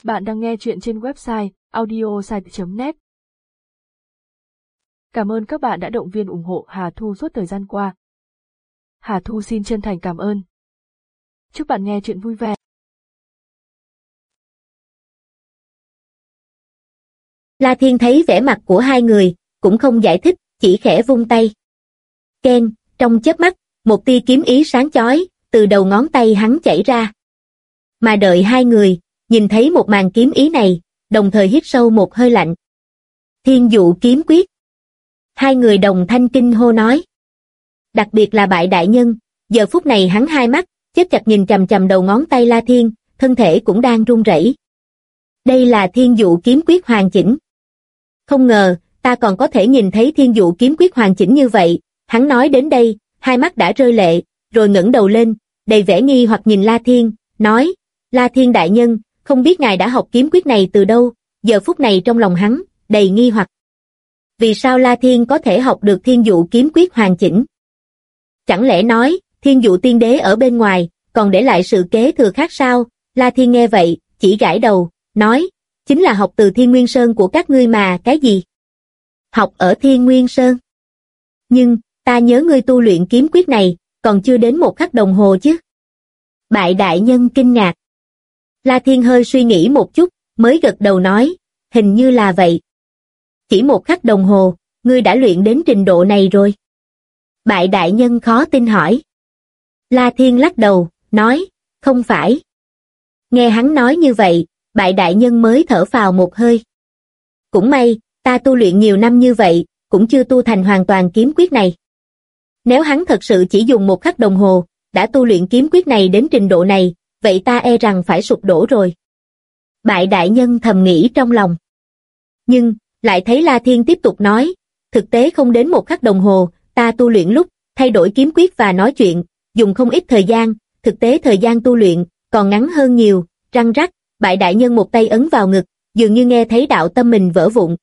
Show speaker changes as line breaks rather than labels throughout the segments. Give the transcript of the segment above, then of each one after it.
Bạn đang nghe chuyện trên website audiosite.net. Cảm ơn các bạn đã động viên ủng hộ Hà Thu suốt thời gian qua. Hà Thu xin chân thành cảm ơn. Chúc bạn nghe chuyện vui vẻ.
La Thiên thấy vẻ mặt của hai người, cũng không giải thích, chỉ khẽ vung tay. Keng, trong chớp mắt, một tia kiếm ý sáng chói, từ đầu ngón tay hắn chảy ra. Mà đợi hai người, nhìn thấy một màn kiếm ý này, đồng thời hít sâu một hơi lạnh. Thiên dụ kiếm quyết. Hai người đồng thanh kinh hô nói. Đặc biệt là bại đại nhân, giờ phút này hắn hai mắt, chớp chặt nhìn chằm chằm đầu ngón tay La Thiên, thân thể cũng đang run rẩy. Đây là thiên dụ kiếm quyết hoàn chỉnh. Không ngờ, ta còn có thể nhìn thấy thiên dụ kiếm quyết hoàn chỉnh như vậy. Hắn nói đến đây, hai mắt đã rơi lệ, rồi ngẩng đầu lên, đầy vẻ nghi hoặc nhìn La Thiên, nói, La Thiên đại nhân, không biết ngài đã học kiếm quyết này từ đâu. Giờ phút này trong lòng hắn, đầy nghi hoặc. Vì sao La Thiên có thể học được thiên dụ kiếm quyết hoàn chỉnh? Chẳng lẽ nói, thiên dụ tiên đế ở bên ngoài, còn để lại sự kế thừa khác sao? La Thiên nghe vậy, chỉ gãi đầu, nói, chính là học từ Thiên Nguyên Sơn của các ngươi mà. Cái gì? Học ở Thiên Nguyên Sơn? Nhưng, ta nhớ ngươi tu luyện kiếm quyết này, còn chưa đến một khắc đồng hồ chứ. Bại đại nhân kinh ngạc. La Thiên hơi suy nghĩ một chút, mới gật đầu nói, hình như là vậy. Chỉ một khắc đồng hồ, ngươi đã luyện đến trình độ này rồi. Bại đại nhân khó tin hỏi. La Thiên lắc đầu, nói, không phải. Nghe hắn nói như vậy, bại đại nhân mới thở phào một hơi. Cũng may, ta tu luyện nhiều năm như vậy, cũng chưa tu thành hoàn toàn kiếm quyết này. Nếu hắn thật sự chỉ dùng một khắc đồng hồ, đã tu luyện kiếm quyết này đến trình độ này, vậy ta e rằng phải sụp đổ rồi. Bại đại nhân thầm nghĩ trong lòng. Nhưng, lại thấy La Thiên tiếp tục nói, thực tế không đến một khắc đồng hồ, ta tu luyện lúc, thay đổi kiếm quyết và nói chuyện, dùng không ít thời gian, thực tế thời gian tu luyện, còn ngắn hơn nhiều, răng rắc, bại đại nhân một tay ấn vào ngực, dường như nghe thấy đạo tâm mình vỡ vụn.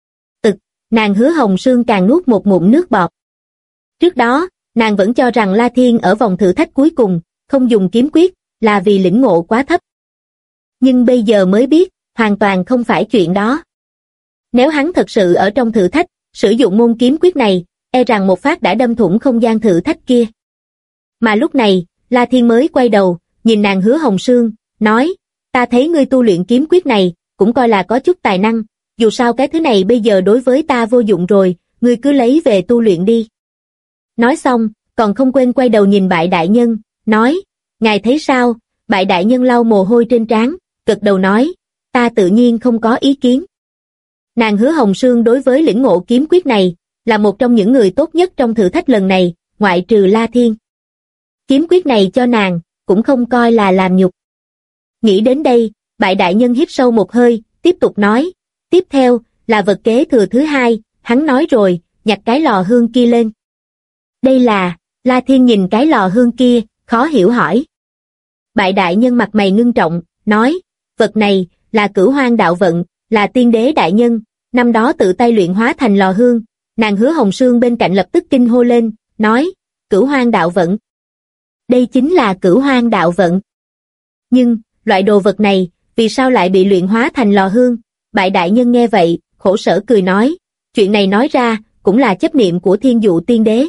Nàng Hứa Hồng Sương càng nuốt một ngụm nước bọt. Trước đó, nàng vẫn cho rằng La Thiên ở vòng thử thách cuối cùng, không dùng kiếm quyết, là vì lĩnh ngộ quá thấp. Nhưng bây giờ mới biết, hoàn toàn không phải chuyện đó. Nếu hắn thật sự ở trong thử thách, sử dụng môn kiếm quyết này, e rằng một phát đã đâm thủng không gian thử thách kia. Mà lúc này, La Thiên mới quay đầu, nhìn nàng Hứa Hồng Sương, nói, ta thấy ngươi tu luyện kiếm quyết này, cũng coi là có chút tài năng, dù sao cái thứ này bây giờ đối với ta vô dụng rồi, ngươi cứ lấy về tu luyện đi. Nói xong, còn không quên quay đầu nhìn bại đại nhân, nói, ngài thấy sao? Bại đại nhân lau mồ hôi trên trán, gật đầu nói, ta tự nhiên không có ý kiến. Nàng Hứa Hồng Sương đối với lĩnh ngộ kiếm quyết này, là một trong những người tốt nhất trong thử thách lần này, ngoại trừ La Thiên. Kiếm quyết này cho nàng, cũng không coi là làm nhục. Nghĩ đến đây, bại đại nhân hít sâu một hơi, tiếp tục nói, tiếp theo, là vật kế thừa thứ hai, hắn nói rồi, nhặt cái lò hương kia lên. Đây là, La Thiên nhìn cái lò hương kia, khó hiểu hỏi. Bại đại nhân mặt mày ngưng trọng, nói, vật này, là Cửu Hoang đạo vận, là tiên đế đại nhân, năm đó tự tay luyện hóa thành lò hương. Nàng Hứa Hồng Sương bên cạnh lập tức kinh hô lên, nói, Cửu Hoang đạo vận. Đây chính là Cửu Hoang đạo vận. Nhưng, loại đồ vật này, vì sao lại bị luyện hóa thành lò hương? Bại đại nhân nghe vậy, khổ sở cười nói, chuyện này nói ra, cũng là chấp niệm của Thiên Dụ tiên đế.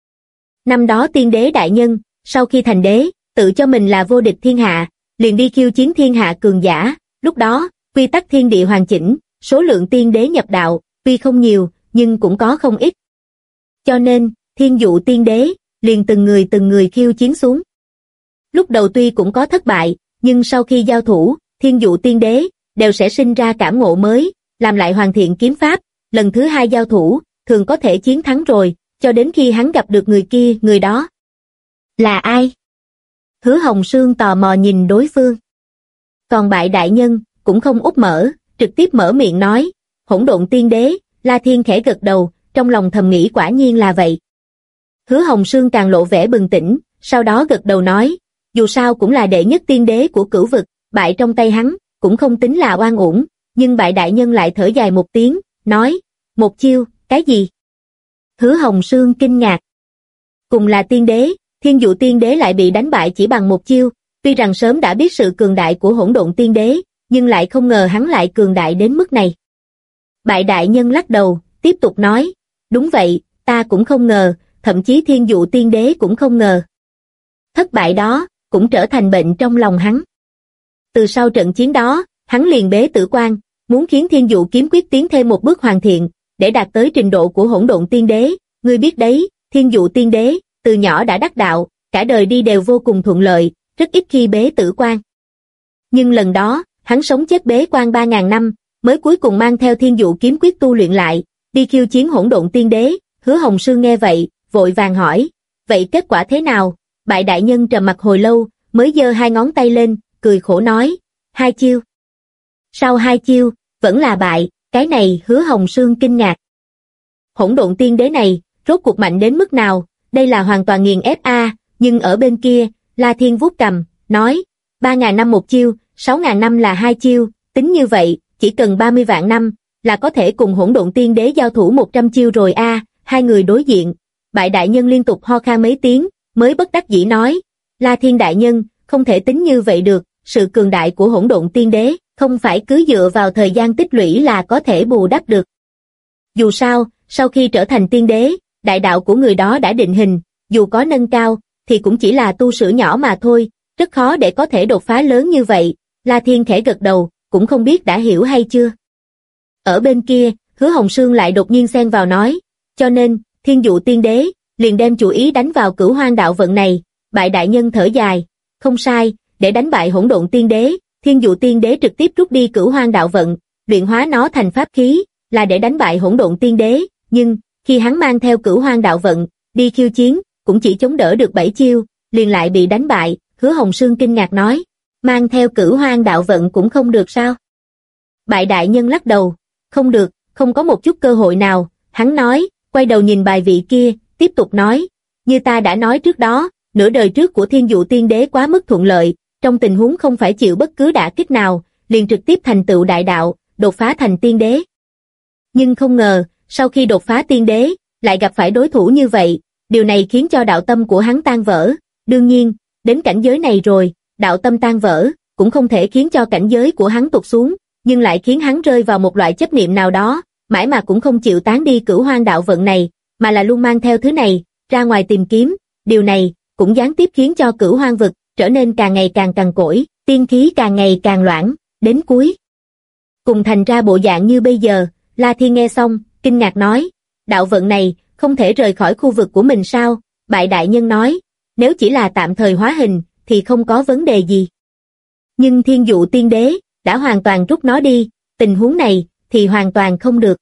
Năm đó tiên đế đại nhân, sau khi thành đế, tự cho mình là vô địch thiên hạ, liền đi khiêu chiến thiên hạ cường giả, lúc đó, quy tắc thiên địa hoàn chỉnh, số lượng tiên đế nhập đạo, tuy không nhiều, nhưng cũng có không ít. Cho nên, Thiên Dụ tiên đế, liền từng người khiêu chiến xuống. Lúc đầu tuy cũng có thất bại, nhưng sau khi giao thủ, Thiên Dụ tiên đế, đều sẽ sinh ra cảm ngộ mới, làm lại hoàn thiện kiếm pháp, lần thứ hai giao thủ, thường có thể chiến thắng rồi, cho đến khi hắn gặp được người kia, người đó. Là ai? Hứa Hồng Sương tò mò nhìn đối phương. Còn bại đại nhân, cũng không úp mở, trực tiếp mở miệng nói, Hỗn Độn tiên đế. La Thiên khẽ gật đầu, trong lòng thầm nghĩ quả nhiên là vậy. Hứa Hồng Sương càng lộ vẻ bừng tỉnh, sau đó gật đầu nói, dù sao cũng là đệ nhất tiên đế của cửu vực, bại trong tay hắn, cũng không tính là oan uổng, nhưng bại đại nhân lại thở dài một tiếng, nói, một chiêu, cái gì? Hứa Hồng Sương kinh ngạc. Cùng là tiên đế, Thiên Dụ tiên đế lại bị đánh bại chỉ bằng một chiêu, tuy rằng sớm đã biết sự cường đại của Hỗn Độn tiên đế, nhưng lại không ngờ hắn lại cường đại đến mức này. Bại đại nhân lắc đầu, tiếp tục nói, đúng vậy, ta cũng không ngờ, thậm chí Thiên Dụ Tiên Đế cũng không ngờ. Thất bại đó, cũng trở thành bệnh trong lòng hắn. Từ sau trận chiến đó, hắn liền bế tử quan, muốn khiến Thiên Dụ kiếm quyết tiến thêm một bước hoàn thiện, để đạt tới trình độ của Hỗn Độn Tiên Đế. Ngươi biết đấy, Thiên Dụ Tiên Đế, từ nhỏ đã đắc đạo, cả đời đi đều vô cùng thuận lợi, rất ít khi bế tử quan. Nhưng lần đó, hắn sống chết bế quan 3.000 năm, mới cuối cùng mang theo Thiên Dụ kiếm quyết tu luyện lại, đi khiêu chiến Hỗn Độn Tiên Đế. Hứa Hồng Sương nghe vậy, vội vàng hỏi, vậy kết quả thế nào? Bại đại nhân trầm mặc hồi lâu, mới giơ 2 ngón tay lên, cười khổ nói, 2 chiêu. Sau 2 chiêu, vẫn là bại, cái này Hứa Hồng Sương kinh ngạc. Hỗn Độn Tiên Đế này, rốt cuộc mạnh đến mức nào, đây là hoàn toàn nghiền ép a. Nhưng ở bên kia, La Thiên vuốt cằm, nói, 3.000 năm một chiêu, 6.000 năm là 2 chiêu, tính như vậy, chỉ cần 30 vạn năm, là có thể cùng Hỗn Độn Tiên Đế giao thủ 100 chiêu rồi a. Hai người đối diện, bại đại nhân liên tục ho khan mấy tiếng, mới bất đắc dĩ nói, La Thiên đại nhân, không thể tính như vậy được, sự cường đại của Hỗn Độn Tiên Đế, không phải cứ dựa vào thời gian tích lũy là có thể bù đắp được. Dù sao, sau khi trở thành tiên đế, đại đạo của người đó đã định hình, dù có nâng cao, thì cũng chỉ là tu sửa nhỏ mà thôi, rất khó để có thể đột phá lớn như vậy. La Thiên khẽ gật đầu, cũng không biết đã hiểu hay chưa. Ở bên kia, Hứa Hồng Sương lại đột nhiên xen vào nói, cho nên, Thiên Dụ Tiên Đế, liền đem chủ ý đánh vào Cửu Hoang đạo vận này. Bại đại nhân thở dài, không sai, để đánh bại Hỗn Độn Tiên Đế, Thiên Dụ Tiên Đế trực tiếp rút đi Cửu Hoang đạo vận, luyện hóa nó thành pháp khí, là để đánh bại Hỗn Độn Tiên Đế, nhưng, khi hắn mang theo Cửu Hoang đạo vận, đi khiêu chiến, cũng chỉ chống đỡ được 7 chiêu, liền lại bị đánh bại. Hứa Hồng Sương kinh ngạc nói, mang theo Cửu Hoang đạo vận cũng không được sao? Bại đại nhân lắc đầu, không được, không có một chút cơ hội nào. Hắn nói, quay đầu nhìn bài vị kia, tiếp tục nói, như ta đã nói trước đó, nửa đời trước của Thiên Dụ Tiên Đế quá mức thuận lợi, trong tình huống không phải chịu bất cứ đả kích nào, liền trực tiếp thành tựu đại đạo, đột phá thành tiên đế. Nhưng không ngờ, sau khi đột phá tiên đế, lại gặp phải đối thủ như vậy, điều này khiến cho đạo tâm của hắn tan vỡ. Đương nhiên, đến cảnh giới này rồi, đạo tâm tan vỡ, cũng không thể khiến cho cảnh giới của hắn tụt xuống, nhưng lại khiến hắn rơi vào một loại chấp niệm nào đó, mãi mà cũng không chịu tán đi Cửu Hoang đạo vận này, mà là luôn mang theo thứ này, ra ngoài tìm kiếm. Điều này, cũng gián tiếp khiến cho Cửu Hoang vực trở nên càng ngày càng cằn cỗi, tiên khí càng ngày càng loãng, đến cuối cùng thành ra bộ dạng như bây giờ. La Thiên nghe xong, kinh ngạc nói, đạo vận này, không thể rời khỏi khu vực của mình sao? Bại đại nhân nói, nếu chỉ là tạm thời hóa hình, thì không có vấn đề gì. Nhưng Thiên Dụ Tiên Đế, đã hoàn toàn rút nó đi, tình huống này, thì hoàn toàn không được.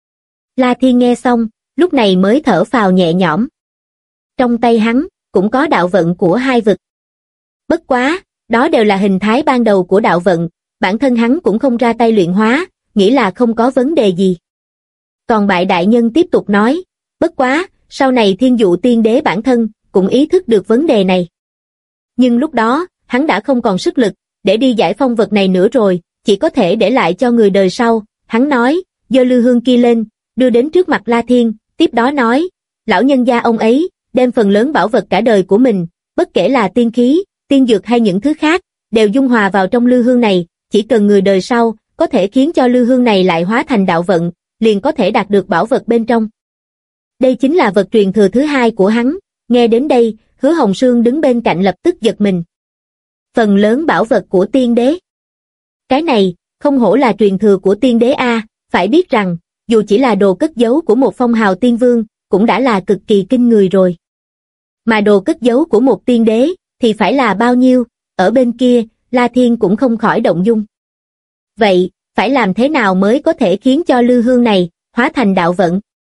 La Thiên nghe xong, lúc này mới thở phào nhẹ nhõm. Trong tay hắn, cũng có đạo vận của 2 vực. Bất quá, đó đều là hình thái ban đầu của đạo vận, bản thân hắn cũng không ra tay luyện hóa, nghĩ là không có vấn đề gì. Còn bại đại nhân tiếp tục nói, bất quá, sau này Thiên Dụ Tiên Đế bản thân, cũng ý thức được vấn đề này. Nhưng lúc đó, hắn đã không còn sức lực, để đi giải phong vật này nữa rồi, chỉ có thể để lại cho người đời sau. Hắn nói, giơ lư hương kia lên, đưa đến trước mặt La Thiên, tiếp đó nói, lão nhân gia ông ấy, đem phần lớn bảo vật cả đời của mình, bất kể là tiên khí, tiên dược hay những thứ khác, đều dung hòa vào trong lư hương này, chỉ cần người đời sau, có thể khiến cho lư hương này lại hóa thành đạo vận, liền có thể đạt được bảo vật bên trong. Đây chính là vật truyền thừa thứ 2 của hắn. Nghe đến đây, Hứa Hồng Sương đứng bên cạnh lập tức giật mình. Phần lớn bảo vật của tiên đế. Cái này, không hổ là truyền thừa của tiên đế a. Phải biết rằng, dù chỉ là đồ cất giấu của một phong hào tiên vương, cũng đã là cực kỳ kinh người rồi. Mà đồ cất giấu của một tiên đế, thì phải là bao nhiêu? Ở bên kia, La Thiên cũng không khỏi động dung. Vậy, phải làm thế nào mới có thể khiến cho lư hương này, hóa thành đạo vận?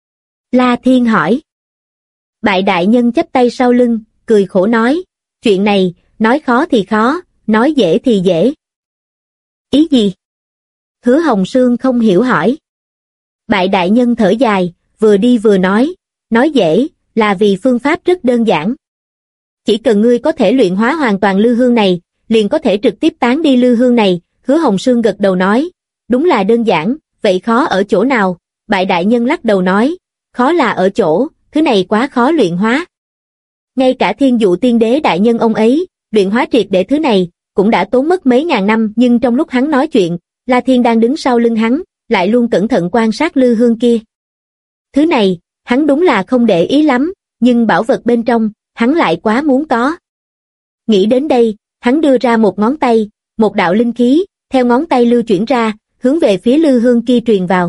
La Thiên hỏi. Bại đại nhân chắp tay sau lưng, cười khổ nói, chuyện này, nói khó thì khó, nói dễ thì dễ. Ý gì? Hứa Hồng Sương không hiểu hỏi. Bại đại nhân thở dài, vừa đi vừa nói dễ, là vì phương pháp rất đơn giản. Chỉ cần ngươi có thể luyện hóa hoàn toàn lư hương này, liền có thể trực tiếp tán đi lư hương này. Hứa Hồng Sương gật đầu nói, đúng là đơn giản, vậy khó ở chỗ nào? Bại đại nhân lắc đầu nói, khó là ở chỗ, thứ này quá khó luyện hóa. Ngay cả Thiên Dụ Tiên Đế đại nhân ông ấy, luyện hóa triệt để thứ này, cũng đã tốn mất mấy ngàn năm, nhưng trong lúc hắn nói chuyện, La Thiên đang đứng sau lưng hắn, lại luôn cẩn thận quan sát lư hương kia. Thứ này, hắn đúng là không để ý lắm, nhưng bảo vật bên trong, hắn lại quá muốn có. Nghĩ đến đây, hắn đưa ra một ngón tay, một đạo linh khí, theo ngón tay lưu chuyển ra, hướng về phía lư hương kia truyền vào.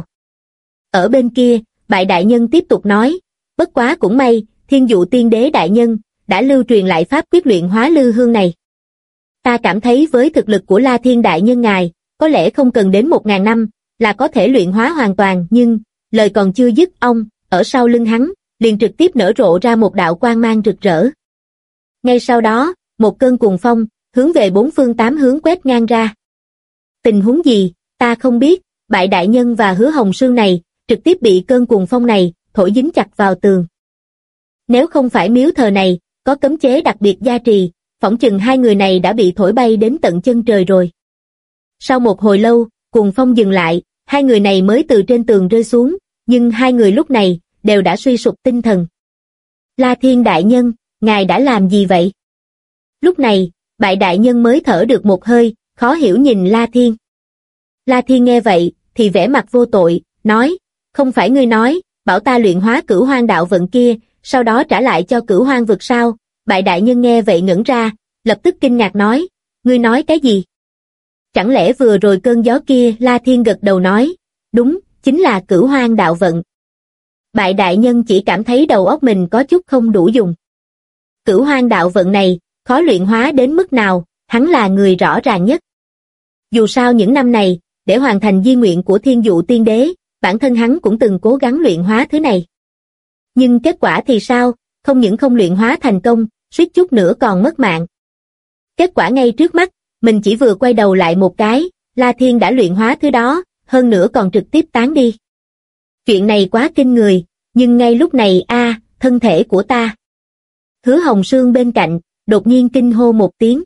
Ở bên kia, Bại đại nhân tiếp tục nói, bất quá cũng may, Thiên Dụ Tiên Đế đại nhân đã lưu truyền lại pháp quyết luyện hóa lư hương này. Ta cảm thấy với thực lực của La Thiên đại nhân ngài, có lẽ không cần đến 1000 năm là có thể luyện hóa hoàn toàn, nhưng lời còn chưa dứt, ông ở sau lưng hắn liền trực tiếp nở rộ ra một đạo quang mang rực rỡ. Ngay sau đó, một cơn cuồng phong hướng về 4 phương 8 hướng quét ngang ra. Tình huống gì, ta không biết. Bại đại nhân và Hứa Hồng Sương này trực tiếp bị cơn cuồng phong này thổi dính chặt vào tường. Nếu không phải miếu thờ này có cấm chế đặc biệt gia trì, phỏng chừng hai người này đã bị thổi bay đến tận chân trời rồi. Sau một hồi lâu, cuồng phong dừng lại, hai người này mới từ trên tường rơi xuống, nhưng hai người lúc này đều đã suy sụp tinh thần. La Thiên đại nhân, ngài đã làm gì vậy? Lúc này, Bại đại nhân mới thở được một hơi, khó hiểu nhìn La Thiên. La Thiên nghe vậy, thì vẻ mặt vô tội, nói, không phải ngươi nói, bảo ta luyện hóa Cửu Hoang đạo vận kia, sau đó trả lại cho Cửu Hoang vực sao? Bại đại nhân nghe vậy ngẩn ra, lập tức kinh ngạc nói, ngươi nói cái gì? Chẳng lẽ vừa rồi cơn gió kia? La Thiên gật đầu nói, đúng, chính là Cửu Hoang đạo vận. Bại đại nhân chỉ cảm thấy đầu óc mình có chút không đủ dùng. Cửu Hoang đạo vận này, khó luyện hóa đến mức nào, hắn là người rõ ràng nhất. Dù sao những năm này, để hoàn thành di nguyện của Thiên Dụ Tiên Đế, bản thân hắn cũng từng cố gắng luyện hóa thứ này. Nhưng kết quả thì sao? Không những không luyện hóa thành công, suýt chút nữa còn mất mạng. Kết quả ngay trước mắt, mình chỉ vừa quay đầu lại một cái, La Thiên đã luyện hóa thứ đó, hơn nữa còn trực tiếp tán đi. Chuyện này quá kinh người, nhưng ngay lúc này thân thể của ta. Hứa Hồng Sương bên cạnh, đột nhiên kinh hô một tiếng.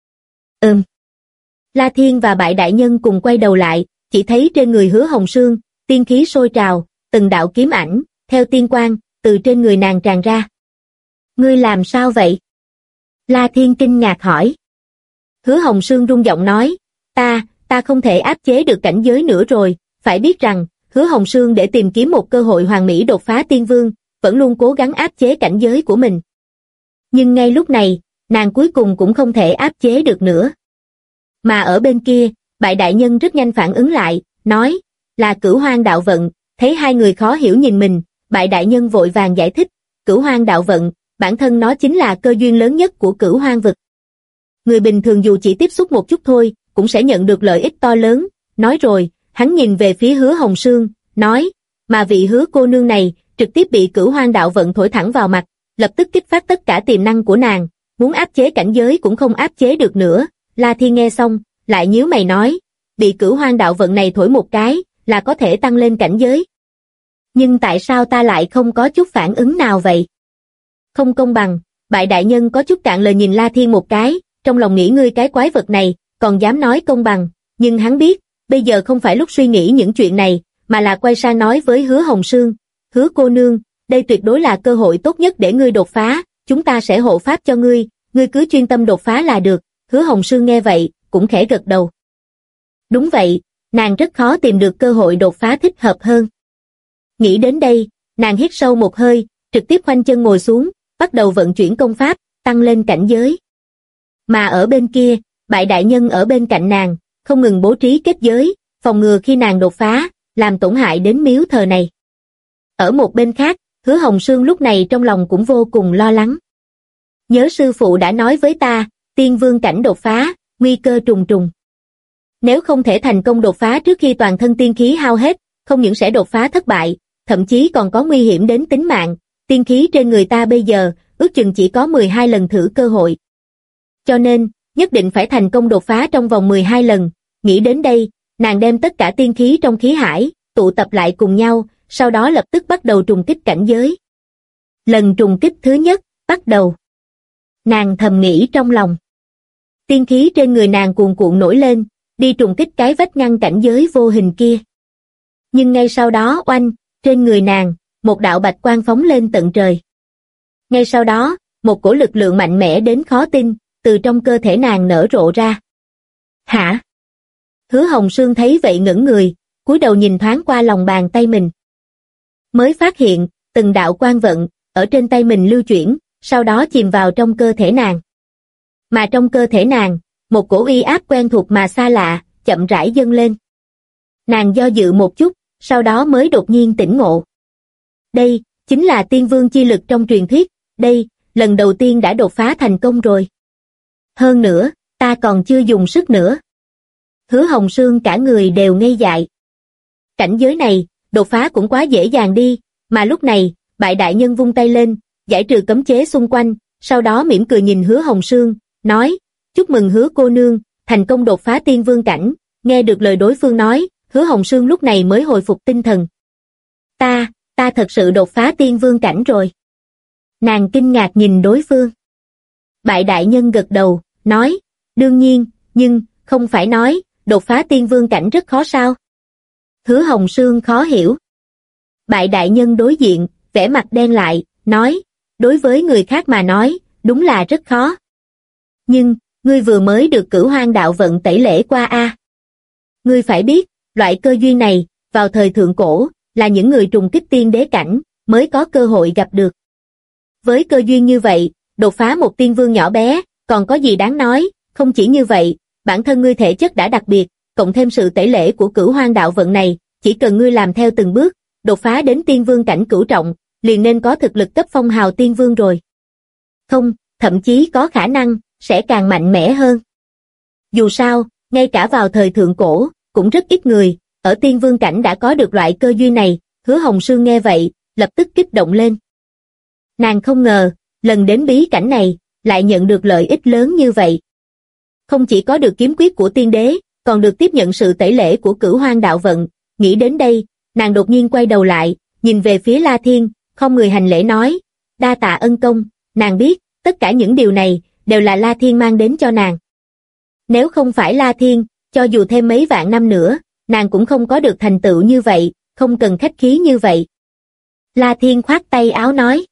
La Thiên và Bại đại nhân cùng quay đầu lại, chỉ thấy trên người Hứa Hồng Sương, tiên khí sôi trào, từng đạo kiếm ảnh, theo tiên quang, từ trên người nàng tràn ra. Ngươi làm sao vậy? La Thiên kinh ngạc hỏi. Hứa Hồng Sương rung giọng nói, ta không thể áp chế được cảnh giới nữa rồi, phải biết rằng, Hứa Hồng Sương để tìm kiếm một cơ hội hoàn mỹ đột phá tiên vương, vẫn luôn cố gắng áp chế cảnh giới của mình. Nhưng ngay lúc này, nàng cuối cùng cũng không thể áp chế được nữa. Mà ở bên kia, Bại đại nhân rất nhanh phản ứng lại, nói, là Cửu Hoang đạo vận. Thấy hai người khó hiểu nhìn mình, Bại đại nhân vội vàng giải thích, Cửu Hoang đạo vận, bản thân nó chính là cơ duyên lớn nhất của Cửu Hoang vực. Người bình thường dù chỉ tiếp xúc một chút thôi, cũng sẽ nhận được lợi ích to lớn. Nói rồi, hắn nhìn về phía Hứa Hồng Sương, nói, mà vị Hứa cô nương này, trực tiếp bị Cửu Hoang đạo vận thổi thẳng vào mặt, lập tức kích phát tất cả tiềm năng của nàng, muốn áp chế cảnh giới cũng không áp chế được nữa. La Thiên nghe xong, lại nhíu mày nói, bị Cửu Hoang đạo vận này thổi một cái, là có thể tăng lên cảnh giới. Nhưng tại sao ta lại không có chút phản ứng nào vậy? Không công bằng. Bại đại nhân có chút cạn lời nhìn La Thiên một cái, trong lòng nghĩ ngươi cái quái vật này, còn dám nói công bằng, nhưng hắn biết, bây giờ không phải lúc suy nghĩ những chuyện này, mà là quay sang nói với Hứa Hồng Sương, Hứa cô nương, đây tuyệt đối là cơ hội tốt nhất để ngươi đột phá, chúng ta sẽ hộ pháp cho ngươi cứ chuyên tâm đột phá là được. Hứa Hồng Sương nghe vậy, cũng khẽ gật đầu. Đúng vậy, nàng rất khó tìm được cơ hội đột phá thích hợp hơn. Nghĩ đến đây, nàng hít sâu một hơi, trực tiếp khoanh chân ngồi xuống, bắt đầu vận chuyển công pháp, tăng lên cảnh giới. Mà ở bên kia, Bại đại nhân ở bên cạnh nàng, không ngừng bố trí kết giới, phòng ngừa khi nàng đột phá, làm tổn hại đến miếu thờ này. Ở một bên khác, Hứa Hồng Sương lúc này trong lòng cũng vô cùng lo lắng. Nhớ sư phụ đã nói với ta, tiên vương cảnh đột phá, nguy cơ trùng trùng. Nếu không thể thành công đột phá trước khi toàn thân tiên khí hao hết, không những sẽ đột phá thất bại, thậm chí còn có nguy hiểm đến tính mạng. Tiên khí trên người ta bây giờ, ước chừng chỉ có 12 lần thử cơ hội. Cho nên, nhất định phải thành công đột phá trong vòng 12 lần. Nghĩ đến đây, nàng đem tất cả tiên khí trong khí hải, tụ tập lại cùng nhau, sau đó lập tức bắt đầu trùng kích cảnh giới. Lần trùng kích thứ nhất, bắt đầu. Nàng thầm nghĩ trong lòng. Tiên khí trên người nàng cuồn cuộn nổi lên, đi trùng kích cái vách ngăn cảnh giới vô hình kia. Nhưng ngay sau đó oanh, trên người nàng, một đạo bạch quang phóng lên tận trời. Ngay sau đó, một cổ lực lượng mạnh mẽ đến khó tin, từ trong cơ thể nàng nở rộ ra. Hả? Hứa Hồng Sương thấy vậy ngẩn người, cúi đầu nhìn thoáng qua lòng bàn tay mình. Mới phát hiện, từng đạo quang vận, ở trên tay mình lưu chuyển, sau đó chìm vào trong cơ thể nàng. Mà trong cơ thể nàng, một cổ uy áp quen thuộc mà xa lạ, chậm rãi dâng lên. Nàng do dự một chút, sau đó mới đột nhiên tỉnh ngộ. Đây, chính là tiên vương chi lực trong truyền thuyết, đây, lần đầu tiên đã đột phá thành công rồi. Hơn nữa, ta còn chưa dùng sức nữa. Hứa Hồng Sương cả người đều ngây dại. Cảnh giới này, đột phá cũng quá dễ dàng đi, mà lúc này, bại đại nhân vung tay lên, giải trừ cấm chế xung quanh, sau đó mỉm cười nhìn Hứa Hồng Sương, nói, chúc mừng Hứa cô nương, thành công đột phá tiên vương cảnh. Nghe được lời đối phương nói, Hứa Hồng Sương lúc này mới hồi phục tinh thần. Ta thật sự đột phá tiên vương cảnh rồi. Nàng kinh ngạc nhìn đối phương. Bại đại nhân gật đầu, nói, đương nhiên, nhưng, không phải nói, đột phá tiên vương cảnh rất khó sao? Hứa Hồng Sương khó hiểu. Bại đại nhân đối diện, vẻ mặt đen lại, nói, đối với người khác mà nói, đúng là rất khó. Nhưng, ngươi vừa mới được Cửu Hoang đạo vận tẩy lễ qua a. Ngươi phải biết, loại cơ duyên này, vào thời thượng cổ, là những người trùng kích tiên đế cảnh, mới có cơ hội gặp được. Với cơ duyên như vậy, đột phá một tiên vương nhỏ bé, còn có gì đáng nói, không chỉ như vậy, bản thân ngươi thể chất đã đặc biệt, cộng thêm sự tẩy lễ của Cửu Hoang đạo vận này, chỉ cần ngươi làm theo từng bước, đột phá đến tiên vương cảnh cửu trọng, liền nên có thực lực cấp phong hào tiên vương rồi. Không, thậm chí có khả năng, sẽ càng mạnh mẽ hơn. Dù sao, ngay cả vào thời thượng cổ, cũng rất ít người, ở tiên vương cảnh đã có được loại cơ duyên này. Hứa Hồng Sương nghe vậy, lập tức kích động lên. Nàng không ngờ, lần đến bí cảnh này, lại nhận được lợi ích lớn như vậy. Không chỉ có được kiếm quyết của tiên đế, còn được tiếp nhận sự tẩy lễ của Cửu Hoang đạo vận. Nghĩ đến đây, nàng đột nhiên quay đầu lại, nhìn về phía La Thiên, không người hành lễ nói, đa tạ ân công. Nàng biết, tất cả những điều này, đều là La Thiên mang đến cho nàng. Nếu không phải La Thiên, cho dù thêm mấy vạn năm nữa, nàng cũng không có được thành tựu như vậy, không cần khách khí như vậy. La Thiên khoát tay áo nói.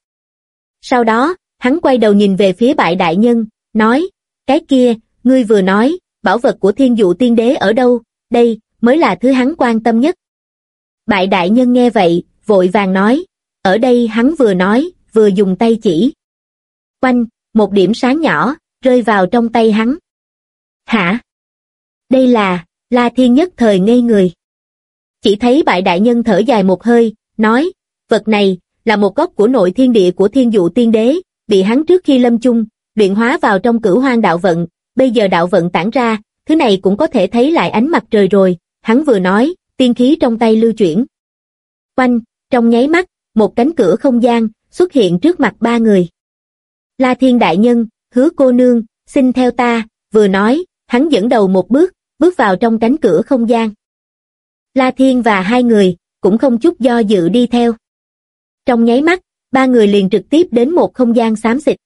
Sau đó, hắn quay đầu nhìn về phía bại đại nhân, nói, cái kia, ngươi vừa nói, bảo vật của Thiên Dụ tiên đế ở đâu, đây, mới là thứ hắn quan tâm nhất. Bại đại nhân nghe vậy, vội vàng nói, ở đây. Hắn vừa nói, vừa dùng tay chỉ. Oanh, một điểm sáng nhỏ, rơi vào trong tay hắn. Hả? Đây là, La Thiên nhất thời ngây người. Chỉ thấy bại đại nhân thở dài một hơi, nói, vật này, là một góc của nội thiên địa của Thiên Dụ tiên đế, bị hắn trước khi lâm chung, luyện hóa vào trong Cửu Hoang đạo vận, bây giờ đạo vận tản ra, thứ này cũng có thể thấy lại ánh mặt trời rồi. Hắn vừa nói, tiên khí trong tay lưu chuyển. Oanh, trong nháy mắt, một cánh cửa không gian, xuất hiện trước mặt ba người. La Thiên đại nhân, Hứa cô nương, xin theo ta, vừa nói, hắn dẫn đầu một bước, bước vào trong cánh cửa không gian. La Thiên và hai người, cũng không chút do dự đi theo. Trong nháy mắt, ba người liền trực tiếp đến một không gian xám xịt.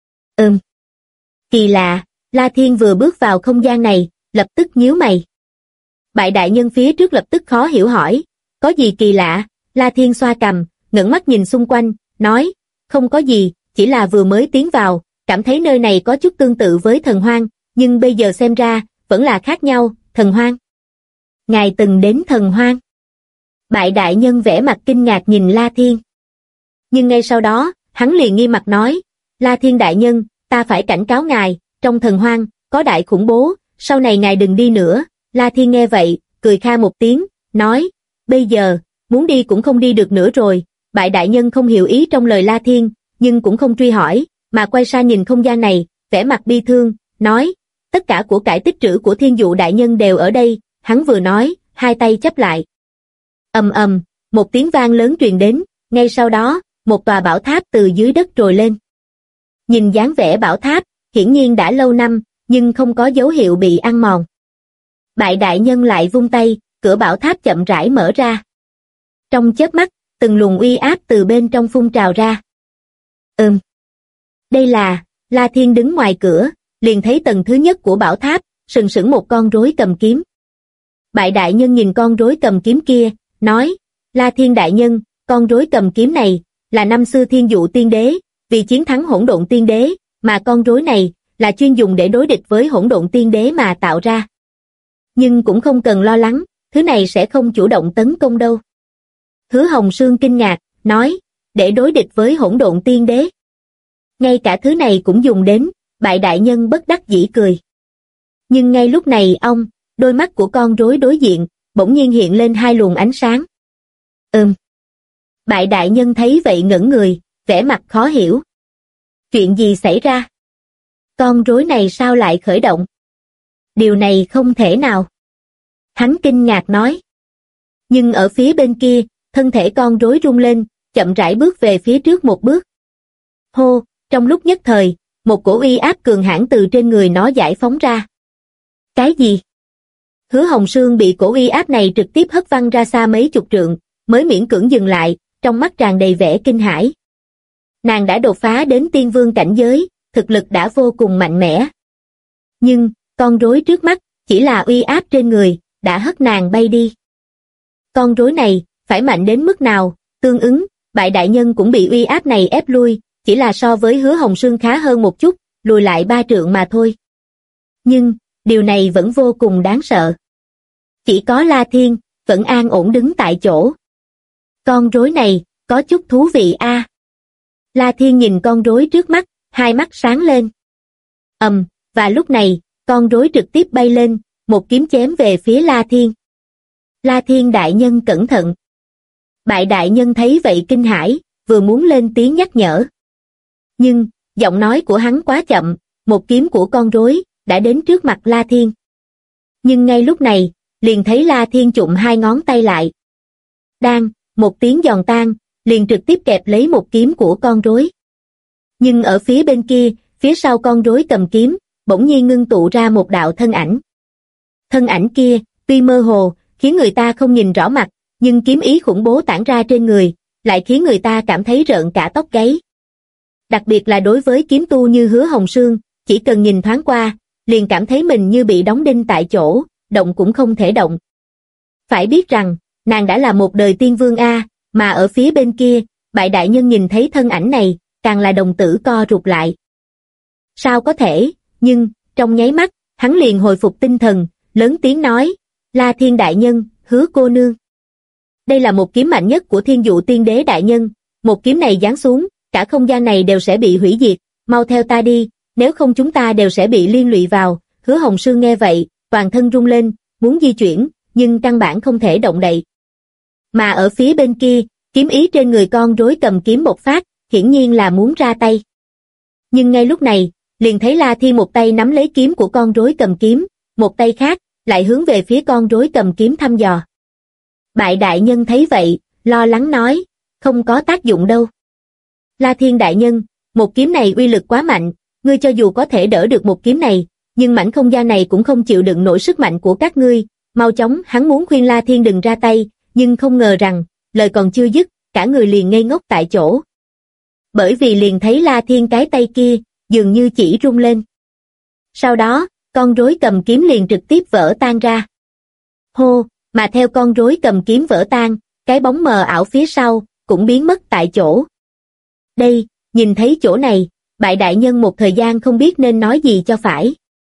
Kỳ lạ, La Thiên vừa bước vào không gian này, lập tức nhíu mày. Bại đại nhân phía trước lập tức khó hiểu hỏi, có gì kỳ lạ? La Thiên xoa cằm, ngẩng mắt nhìn xung quanh, nói, không có gì, chỉ là vừa mới tiến vào, cảm thấy nơi này có chút tương tự với Thần Hoang, nhưng bây giờ xem ra, vẫn là khác nhau. Thần Hoang? Ngài từng đến Thần Hoang? Bại đại nhân vẻ mặt kinh ngạc nhìn La Thiên. Nhưng ngay sau đó, hắn liền nghiêm mặt nói, La Thiên đại nhân, ta phải cảnh cáo ngài, trong Thần Hoang, có đại khủng bố, sau này ngài đừng đi nữa. La Thiên nghe vậy, cười kha một tiếng, nói, bây giờ, muốn đi cũng không đi được nữa rồi. Bại đại nhân không hiểu ý trong lời La Thiên, nhưng cũng không truy hỏi, mà quay sang nhìn không gian này, vẻ mặt bi thương, nói, tất cả của cải tích trữ của Thiên Dụ đại nhân đều ở đây. Hắn vừa nói, hai tay chắp lại. Ầm ầm, một tiếng vang lớn truyền đến, ngay sau đó, một tòa bảo tháp từ dưới đất trồi lên. Nhìn dáng vẻ bảo tháp, hiển nhiên đã lâu năm, nhưng không có dấu hiệu bị ăn mòn. Bại đại nhân lại vung tay, cửa bảo tháp chậm rãi mở ra. Trong chớp mắt, từng luồng uy áp từ bên trong phun trào ra. Đây là, La Thiên đứng ngoài cửa, liền thấy tầng thứ nhất của bảo tháp, sừng sững một con rối cầm kiếm. Bại đại nhân nhìn con rối cầm kiếm kia, nói, La Thiên đại nhân, con rối cầm kiếm này, là năm xưa Thiên Dụ tiên đế, vì chiến thắng Hỗn Độn tiên đế, mà con rối này, là chuyên dùng để đối địch với Hỗn Độn tiên đế mà tạo ra. Nhưng cũng không cần lo lắng, thứ này sẽ không chủ động tấn công đâu. Hứa Hồng Sương kinh ngạc, nói, để đối địch với Hỗn Độn Tiên Đế. Ngay cả thứ này cũng dùng đến, bại đại nhân bất đắc dĩ cười. Nhưng ngay lúc này đôi mắt của con rối đối diện, bỗng nhiên hiện lên hai luồng ánh sáng. Bại đại nhân thấy vậy ngẩn người, vẻ mặt khó hiểu. Chuyện gì xảy ra? Con rối này sao lại khởi động? Điều này không thể nào. Hắn kinh ngạc nói. Nhưng ở phía bên kia, thân thể con rối rung lên, chậm rãi bước về phía trước một bước. Hô, trong lúc nhất thời, một cổ uy áp cường hãn từ trên người nó giải phóng ra. Cái gì? Hứa Hồng Sương bị cổ uy áp này trực tiếp hất văng ra xa mấy chục trượng, mới miễn cưỡng dừng lại, trong mắt tràn đầy vẻ kinh hãi. Nàng đã đột phá đến tiên vương cảnh giới, thực lực đã vô cùng mạnh mẽ. Nhưng, con rối trước mắt, chỉ là uy áp trên người, đã hất nàng bay đi. Con rối này, phải mạnh đến mức nào, tương ứng, bại đại nhân cũng bị uy áp này ép lui, chỉ là so với Hứa Hồng Sương khá hơn một chút, lùi lại 3 trượng mà thôi. Nhưng, điều này vẫn vô cùng đáng sợ. Chỉ có La Thiên, vẫn an ổn đứng tại chỗ. Con rối này, có chút thú vị a. La Thiên nhìn con rối trước mắt, hai mắt sáng lên. Và lúc này, con rối trực tiếp bay lên, một kiếm chém về phía La Thiên. La Thiên đại nhân cẩn thận. Bại đại nhân thấy vậy kinh hãi, vừa muốn lên tiếng nhắc nhở. Nhưng, giọng nói của hắn quá chậm, một kiếm của con rối đã đến trước mặt La Thiên. Nhưng ngay lúc này, liền thấy La Thiên chụm hai ngón tay lại. Đang, một tiếng giòn tan, liền trực tiếp kẹp lấy một kiếm của con rối. Nhưng ở phía bên kia, phía sau con rối cầm kiếm, bỗng nhiên ngưng tụ ra một đạo thân ảnh. Thân ảnh kia, tuy mơ hồ, khiến người ta không nhìn rõ mặt, nhưng kiếm ý khủng bố tản ra trên người, lại khiến người ta cảm thấy rợn cả tóc gáy. Đặc biệt là đối với kiếm tu như Hứa Hồng Sương, chỉ cần nhìn thoáng qua, liền cảm thấy mình như bị đóng đinh tại chỗ, động cũng không thể động. Phải biết rằng, nàng đã là một đời tiên vương A, mà ở phía bên kia, bại đại nhân nhìn thấy thân ảnh này, càng là đồng tử co rụt lại. Sao có thể, nhưng, trong nháy mắt, hắn liền hồi phục tinh thần, lớn tiếng nói, La Thiên đại nhân, Hứa cô nương. Đây là một kiếm mạnh nhất của Thiên Dụ Tiên Đế đại nhân, một kiếm này giáng xuống, cả không gian này đều sẽ bị hủy diệt, mau theo ta đi, nếu không chúng ta đều sẽ bị liên lụy vào. Hứa Hồng Sương nghe vậy, toàn thân rung lên, muốn di chuyển, nhưng căn bản không thể động đậy. Mà ở phía bên kia, kiếm ý trên người con rối cầm kiếm bộc phát, hiển nhiên là muốn ra tay. Nhưng ngay lúc này, liền thấy La Thiên một tay nắm lấy kiếm của con rối cầm kiếm, một tay khác, lại hướng về phía con rối cầm kiếm thăm dò. Bại đại nhân thấy vậy, lo lắng nói, không có tác dụng đâu. La Thiên đại nhân, một kiếm này uy lực quá mạnh, ngươi cho dù có thể đỡ được một kiếm này, nhưng mảnh không gian này cũng không chịu đựng nổi sức mạnh của các ngươi, mau chóng. Hắn muốn khuyên La Thiên đừng ra tay, nhưng không ngờ rằng, lời còn chưa dứt, cả người liền ngây ngốc tại chỗ. Bởi vì liền thấy La Thiên cái tay kia, dường như chỉ rung lên. Sau đó, con rối cầm kiếm liền trực tiếp vỡ tan ra. Hô, mà theo con rối cầm kiếm vỡ tan, cái bóng mờ ảo phía sau, cũng biến mất tại chỗ. Đây, nhìn thấy chỗ này, bại đại nhân một thời gian không biết nên nói gì cho phải.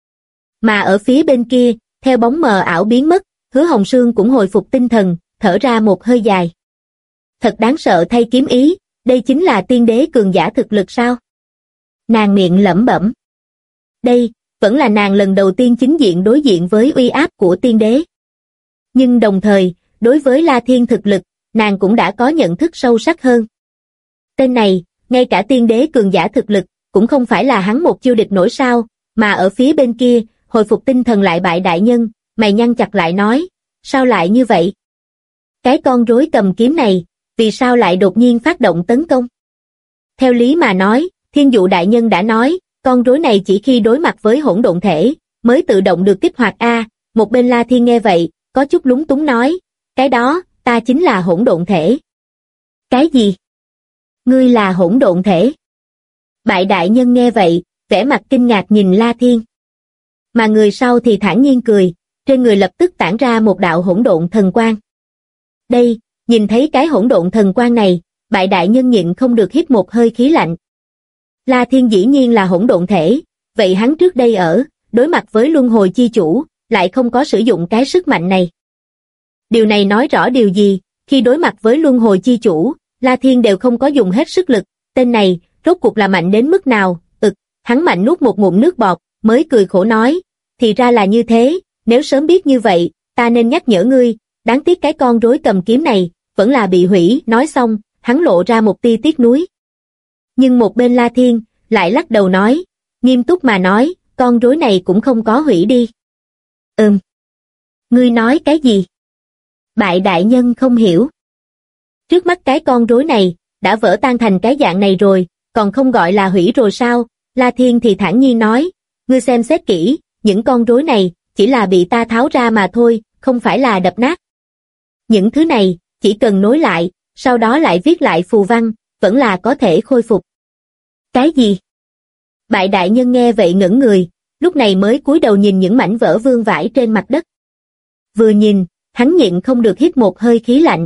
Mà ở phía bên kia, theo bóng mờ ảo biến mất, Hứa Hồng Sương cũng hồi phục tinh thần, thở ra một hơi dài. Thật đáng sợ thay kiếm ý, đây chính là tiên đế cường giả thực lực sao? Nàng miệng lẩm bẩm. Đây, vẫn là nàng lần đầu tiên chính diện đối diện với uy áp của tiên đế. Nhưng đồng thời, đối với La Thiên thực lực, nàng cũng đã có nhận thức sâu sắc hơn. Tên này, ngay cả tiên đế cường giả thực lực, cũng không phải là hắn một chiêu địch nổi sao, mà ở phía bên kia, hồi phục tinh thần lại bại đại nhân, mày nhăn chặt lại nói, sao lại như vậy? Cái con rối cầm kiếm này, vì sao lại đột nhiên phát động tấn công? Theo lý mà nói, Thiên Dụ đại nhân đã nói, con rối này chỉ khi đối mặt với hỗn độn thể, mới tự động được kích hoạt a. Một bên La Thiên nghe vậy, có chút lúng túng nói, cái đó, ta chính là hỗn độn thể. Cái gì? Ngươi là hỗn độn thể? Bại đại nhân nghe vậy, vẻ mặt kinh ngạc nhìn La Thiên. Mà người sau thì thản nhiên cười, trên người lập tức tản ra một đạo hỗn độn thần quang. Đây, nhìn thấy cái hỗn độn thần quang này, bại đại nhân nhịn không được hít một hơi khí lạnh. La Thiên dĩ nhiên là hỗn độn thể, vậy hắn trước đây đối mặt với luân hồi chi chủ, lại không có sử dụng cái sức mạnh này. Điều này nói rõ điều gì? Khi đối mặt với luân hồi chi chủ, La Thiên đều không có dùng hết sức lực, tên này, rốt cuộc là mạnh đến mức nào? Hắn mạnh nuốt một ngụm nước bọt, mới cười khổ nói, thì ra là như thế, nếu sớm biết như vậy, ta nên nhắc nhở ngươi, đáng tiếc cái con rối cầm kiếm này, vẫn là bị hủy. Nói xong, hắn lộ ra một tia tiếc nuối. Nhưng một bên La Thiên, lại lắc đầu nói, nghiêm túc mà nói, con rối này cũng không có hủy đi. Ngươi nói cái gì? Bại đại nhân không hiểu. Trước mắt cái con rối này, đã vỡ tan thành cái dạng này rồi, còn không gọi là hủy rồi sao? La Thiên thì thản nhiên nói, ngươi xem xét kỹ, những con rối này, chỉ là bị ta tháo ra mà thôi, không phải là đập nát. Những thứ này, chỉ cần nối lại, sau đó lại viết lại phù văn, vẫn là có thể khôi phục. Cái gì? Bại đại nhân nghe vậy ngẩn người, lúc này mới cúi đầu nhìn những mảnh vỡ vương vãi trên mặt đất. Vừa nhìn, hắn nhịn không được hít một hơi khí lạnh.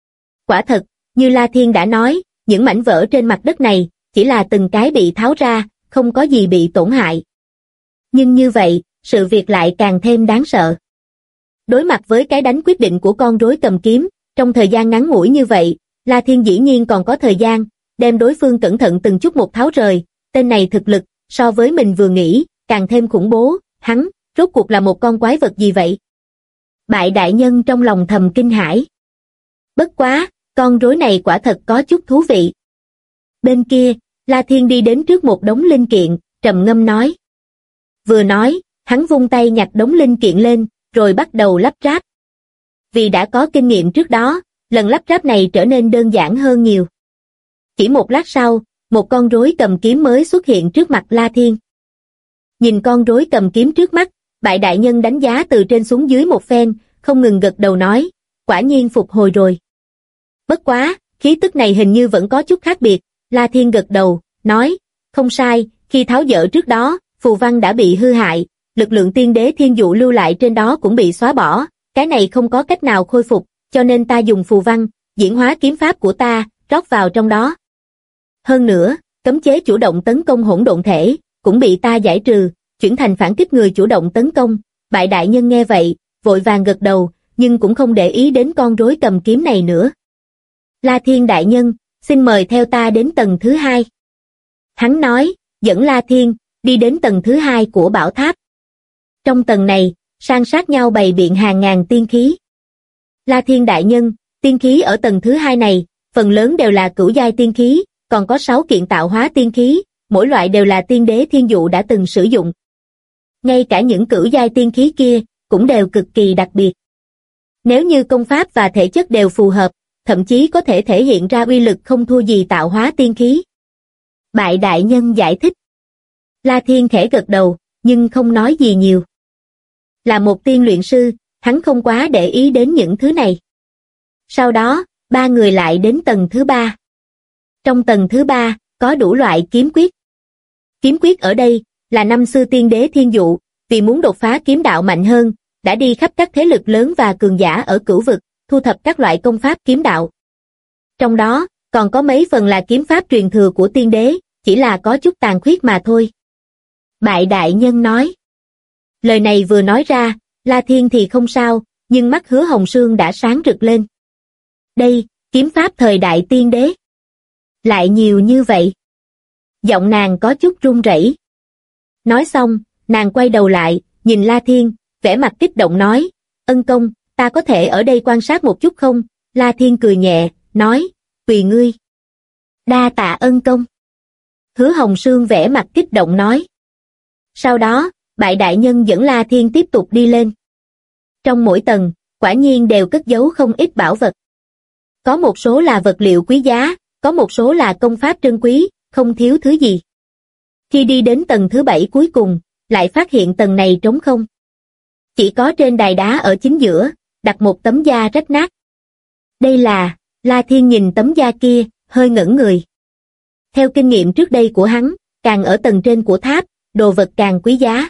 Quả thật, như La Thiên đã nói, những mảnh vỡ trên mặt đất này, chỉ là từng cái bị tháo ra, không có gì bị tổn hại. Nhưng như vậy, sự việc lại càng thêm đáng sợ. Đối mặt với cái đánh quyết định của con rối cầm kiếm, trong thời gian ngắn ngủi như vậy, La Thiên dĩ nhiên còn có thời gian, đem đối phương cẩn thận từng chút một tháo rời, tên này thực lực, so với mình vừa nghĩ, càng thêm khủng bố, hắn, rốt cuộc là một con quái vật gì vậy? Bại đại nhân trong lòng thầm kinh hãi. Bất quá, con rối này quả thật có chút thú vị. Bên kia, La Thiên đi đến trước một đống linh kiện, trầm ngâm nói. Vừa nói, hắn vung tay nhặt đống linh kiện lên, rồi bắt đầu lắp ráp. Vì đã có kinh nghiệm trước đó, lần lắp ráp này trở nên đơn giản hơn nhiều. Chỉ một lát sau, một con rối cầm kiếm mới xuất hiện trước mặt La Thiên. Nhìn con rối cầm kiếm trước mắt, bại đại nhân đánh giá từ trên xuống dưới một phen, không ngừng gật đầu nói, quả nhiên phục hồi rồi. Bất quá, khí tức này hình như vẫn có chút khác biệt. La Thiên gật đầu, nói, không sai, khi tháo dỡ trước đó, phù văn đã bị hư hại, lực lượng tiên đế thiên dụ lưu lại trên đó cũng bị xóa bỏ, cái này không có cách nào khôi phục, cho nên ta dùng phù văn, diễn hóa kiếm pháp của ta, rót vào trong đó. Hơn nữa, cấm chế chủ động tấn công hỗn độn thể, cũng bị ta giải trừ, chuyển thành phản kích người chủ động tấn công. Bại đại nhân nghe vậy, vội vàng gật đầu, nhưng cũng không để ý đến con rối cầm kiếm này nữa. La Thiên đại nhân, xin mời theo ta đến tầng thứ 2. Hắn nói, dẫn La Thiên, đi đến tầng thứ 2 của bảo tháp. Trong tầng này, san sát nhau bày biện hàng ngàn tiên khí. La Thiên đại nhân, tiên khí ở tầng thứ 2 này, phần lớn đều là cửu giai tiên khí, còn có 6 kiện tạo hóa tiên khí, mỗi loại đều là tiên đế thiên dụ đã từng sử dụng. Ngay cả những cửu giai tiên khí kia, cũng đều cực kỳ đặc biệt. Nếu như công pháp và thể chất đều phù hợp, thậm chí có thể thể hiện ra uy lực không thua gì tạo hóa tiên khí. Bại đại nhân giải thích. La Thiên khẽ gật đầu, nhưng không nói gì nhiều. Là một tiên luyện sư, hắn không quá để ý đến những thứ này. Sau đó, ba người lại đến tầng thứ 3. Trong tầng thứ 3, có đủ loại kiếm quyết. Kiếm quyết ở đây, là năm xưa tiên đế thiên dụ, vì muốn đột phá kiếm đạo mạnh hơn, đã đi khắp các thế lực lớn và cường giả ở cửu vực, thu thập các loại công pháp kiếm đạo. Trong đó, còn có mấy phần là kiếm pháp truyền thừa của tiên đế, chỉ là có chút tàn khuyết mà thôi. Bại đại nhân nói. Lời này vừa nói ra, La Thiên thì không sao, nhưng mắt Hứa Hồng Sương đã sáng rực lên. Đây, kiếm pháp thời đại tiên đế. Lại nhiều như vậy. Giọng nàng có chút run rẩy. Nói xong, nàng quay đầu lại, nhìn La Thiên, vẻ mặt kích động nói, ân công, ta có thể ở đây quan sát một chút không? La Thiên cười nhẹ, nói, tùy ngươi. Đa tạ ân công. Hứa Hồng Sương vẻ mặt kích động nói. Sau đó, bại đại nhân dẫn La Thiên tiếp tục đi lên. Trong mỗi tầng, quả nhiên đều cất giấu không ít bảo vật. Có một số là vật liệu quý giá, có một số là công pháp trân quý, không thiếu thứ gì. Khi đi đến tầng thứ 7 cuối cùng, lại phát hiện tầng này trống không. Chỉ có trên đài đá ở chính giữa, đặt một tấm da rách nát. Đây là, La Thiên nhìn tấm da kia, hơi ngẩn người. Theo kinh nghiệm trước đây của hắn, càng ở tầng trên của tháp, đồ vật càng quý giá.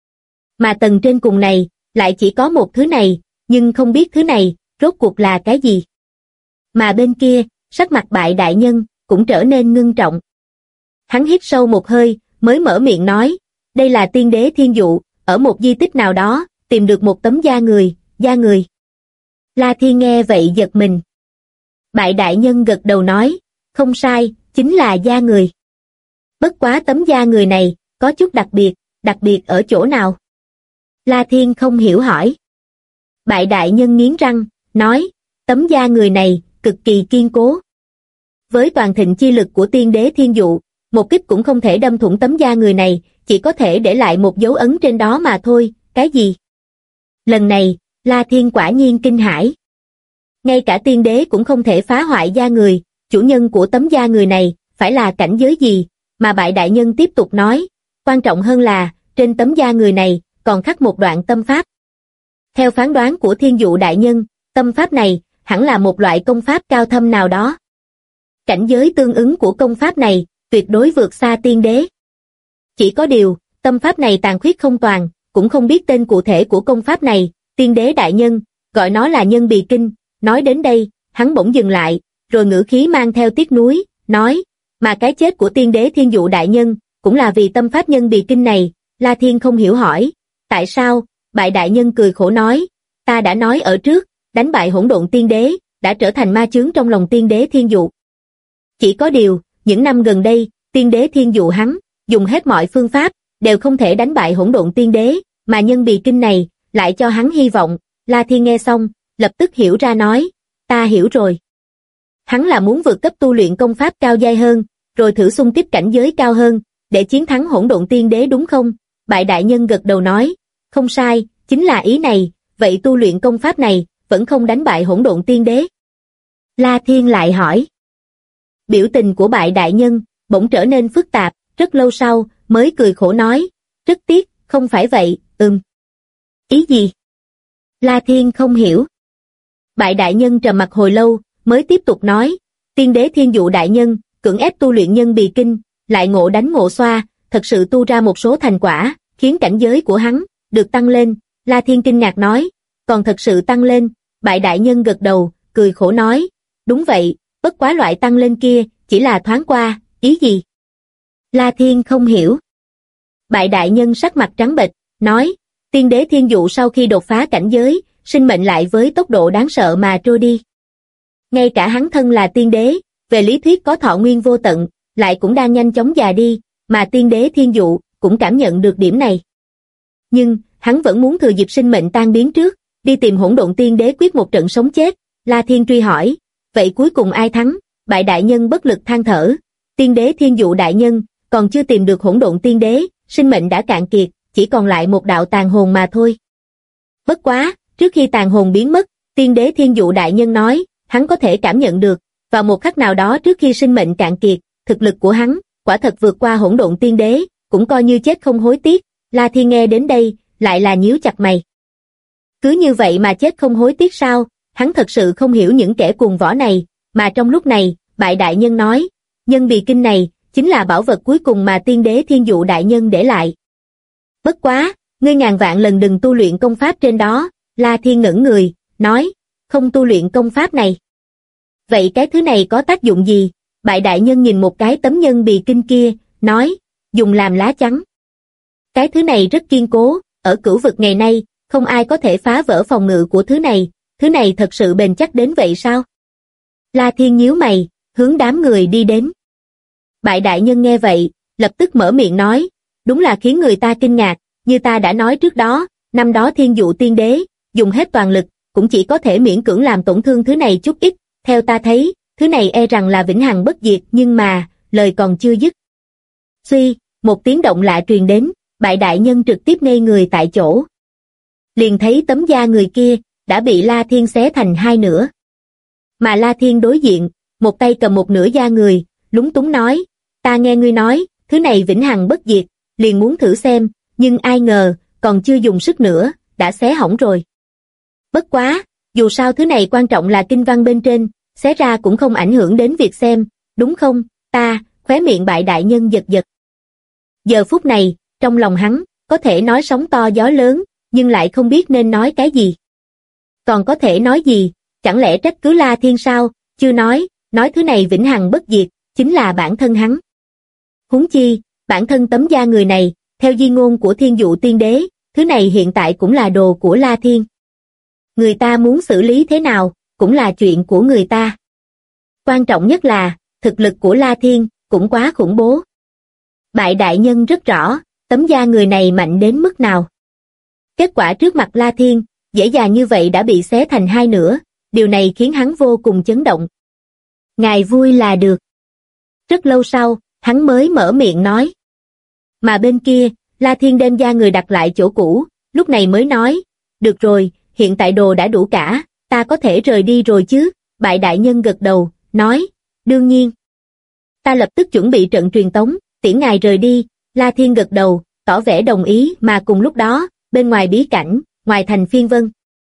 Mà tầng trên cùng này, lại chỉ có một thứ này, nhưng không biết thứ này, rốt cuộc là cái gì. Mà bên kia, sắc mặt bại đại nhân, cũng trở nên ngưng trọng. Hắn hít sâu một hơi, mới mở miệng nói, đây là tiên đế thiên dụ, ở một di tích nào đó, tìm được một tấm da người. La Thiên nghe vậy giật mình. Bại đại nhân gật đầu nói, không sai, chính là da người. Bất quá tấm da người này, có chút đặc biệt ở chỗ nào? La Thiên không hiểu hỏi. Bại đại nhân nghiến răng, nói, tấm da người này, cực kỳ kiên cố. Với toàn thịnh chi lực của tiên đế thiên dụ, một kích cũng không thể đâm thủng tấm da người này, chỉ có thể để lại một dấu ấn trên đó mà thôi. Cái gì? Lần này, La Thiên quả nhiên kinh hãi. Ngay cả tiên đế cũng không thể phá hoại da người, chủ nhân của tấm da người này, phải là cảnh giới gì? Mà bại đại nhân tiếp tục nói, quan trọng hơn là, trên tấm da người này, còn khắc một đoạn tâm pháp. Theo phán đoán của thiên dụ đại nhân, tâm pháp này, hẳn là một loại công pháp cao thâm nào đó. Cảnh giới tương ứng của công pháp này, tuyệt đối vượt xa tiên đế. Chỉ có điều, tâm pháp này tàn khuyết không toàn, cũng không biết tên cụ thể của công pháp này, tiên đế đại nhân, gọi nó là nhân bì kinh. Nói đến đây, hắn bỗng dừng lại, rồi ngữ khí mang theo tiếc nuối, nói, mà cái chết của tiên đế thiên dụ đại nhân, cũng là vì tâm pháp nhân bì kinh này. La Thiên không hiểu hỏi, tại sao? Bại đại nhân cười khổ nói, ta đã nói ở trước, đánh bại hỗn độn tiên đế, đã trở thành ma chướng trong lòng tiên đế thiên dụ. Chỉ có điều, những năm gần đây, tiên đế thiên dụ hắn, dùng hết mọi phương pháp, đều không thể đánh bại hỗn độn tiên đế, mà nhân bì kinh này, lại cho hắn hy vọng. La Thiên nghe xong, lập tức hiểu ra nói, ta hiểu rồi. Hắn là muốn vượt cấp tu luyện công pháp cao giai hơn, rồi thử xung kích cảnh giới cao hơn, để chiến thắng hỗn độn tiên đế đúng không? Bại đại nhân gật đầu nói, không sai, chính là ý này, vậy tu luyện công pháp này, vẫn không đánh bại hỗn độn tiên đế. La Thiên lại hỏi. Biểu tình của bại đại nhân, bỗng trở nên phức tạp, rất lâu sau, mới cười khổ nói, rất tiếc, không phải vậy, Ý gì? La Thiên không hiểu. Bại đại nhân trầm mặc hồi lâu, mới tiếp tục nói, tiên đế thiên dụ đại nhân, cưỡng ép tu luyện nhân bì kinh, lại ngộ đánh ngộ xoa, thật sự tu ra một số thành quả, khiến cảnh giới của hắn, được tăng lên. La Thiên kinh ngạc nói, còn thật sự tăng lên? Bại đại nhân gật đầu, cười khổ nói, đúng vậy, bất quá loại tăng lên kia, chỉ là thoáng qua, ý gì? La Thiên không hiểu. Bại đại nhân sắc mặt trắng bệch, nói, tiên đế thiên dụ sau khi đột phá cảnh giới, sinh mệnh lại với tốc độ đáng sợ mà trôi đi. Ngay cả hắn thân là tiên đế, về lý thuyết có thọ nguyên vô tận, lại cũng đang nhanh chóng già đi, mà tiên đế thiên dụ cũng cảm nhận được điểm này. Nhưng, hắn vẫn muốn thừa dịp sinh mệnh tan biến trước, đi tìm hỗn độn tiên đế quyết một trận sống chết. La Thiên truy hỏi, vậy cuối cùng ai thắng? Bại đại nhân bất lực than thở, tiên đế thiên dụ đại nhân, còn chưa tìm được hỗn độn tiên đế, sinh mệnh đã cạn kiệt, chỉ còn lại một đạo tàn hồn mà thôi. Bất quá, trước khi tàn hồn biến mất, tiên đế thiên dụ đại nhân nói, hắn có thể cảm nhận được, vào một khắc nào đó trước khi sinh mệnh cạn kiệt, thực lực của hắn, quả thật vượt qua hỗn độn tiên đế, cũng coi như chết không hối tiếc. La Thiên nghe đến đây, lại là nhíu chặt mày. Cứ như vậy mà chết không hối tiếc sao? Hắn thật sự không hiểu những kẻ cuồng võ này, mà trong lúc này, bại đại nhân nói, nhân bì kinh này, chính là bảo vật cuối cùng mà tiên đế thiên dụ đại nhân để lại. Bất quá, ngươi ngàn vạn lần đừng tu luyện công pháp trên đó. La Thiên ngẩn người, nói, không tu luyện công pháp này. Vậy cái thứ này có tác dụng gì? Bại đại nhân nhìn một cái tấm nhân bì kinh kia, nói, dùng làm lá chắn. Cái thứ này rất kiên cố, ở cửu vực ngày nay, không ai có thể phá vỡ phòng ngự của thứ này thật sự bền chắc đến vậy sao? La Thiên nhíu mày, hướng đám người đi đến. Bại đại nhân nghe vậy, lập tức mở miệng nói, đúng là khiến người ta kinh ngạc, như ta đã nói trước đó, năm đó thiên dụ tiên đế, dùng hết toàn lực, cũng chỉ có thể miễn cưỡng làm tổn thương thứ này chút ít, theo ta thấy, thứ này e rằng là vĩnh hằng bất diệt, nhưng mà, lời còn chưa dứt. Suy, một tiếng động lạ truyền đến, bại đại nhân trực tiếp ngây người tại chỗ. Liền thấy tấm da người kia, đã bị La Thiên xé thành hai nửa. Mà La Thiên đối diện, một tay cầm một nửa da người, lúng túng nói, ta nghe ngươi nói, thứ này vĩnh hằng bất diệt, liền muốn thử xem, nhưng ai ngờ, còn chưa dùng sức nữa, đã xé hỏng rồi. Bất quá, dù sao thứ này quan trọng là kinh văn bên trên, xé ra cũng không ảnh hưởng đến việc xem, đúng không? Ta, khóe miệng bại đại nhân giật giật. Giờ phút này, trong lòng hắn, có thể nói sóng to gió lớn, nhưng lại không biết nên nói cái gì. Còn có thể nói gì, chẳng lẽ trách cứ La Thiên sao? Chưa nói thứ này vĩnh hằng bất diệt, chính là bản thân hắn. Huống chi, bản thân tấm da người này, theo di ngôn của thiên dụ tiên đế, thứ này hiện tại cũng là đồ của La Thiên. Người ta muốn xử lý thế nào, cũng là chuyện của người ta. Quan trọng nhất là, thực lực của La Thiên, cũng quá khủng bố. Bại đại nhân rất rõ, tấm da người này mạnh đến mức nào. Kết quả trước mặt La Thiên, dễ dàng như vậy đã bị xé thành hai nửa, điều này khiến hắn vô cùng chấn động. Ngài vui là được. Rất lâu sau, hắn mới mở miệng nói. Mà bên kia, La Thiên đem da người đặt lại chỗ cũ, lúc này mới nói, được rồi, hiện tại đồ đã đủ cả, ta có thể rời đi rồi chứ, bại đại nhân gật đầu, nói, đương nhiên. Ta lập tức chuẩn bị trận truyền tống, tiễn ngài rời đi, La Thiên gật đầu, tỏ vẻ đồng ý mà cùng lúc đó, bên ngoài bí cảnh, ngoài thành Phiên Vân.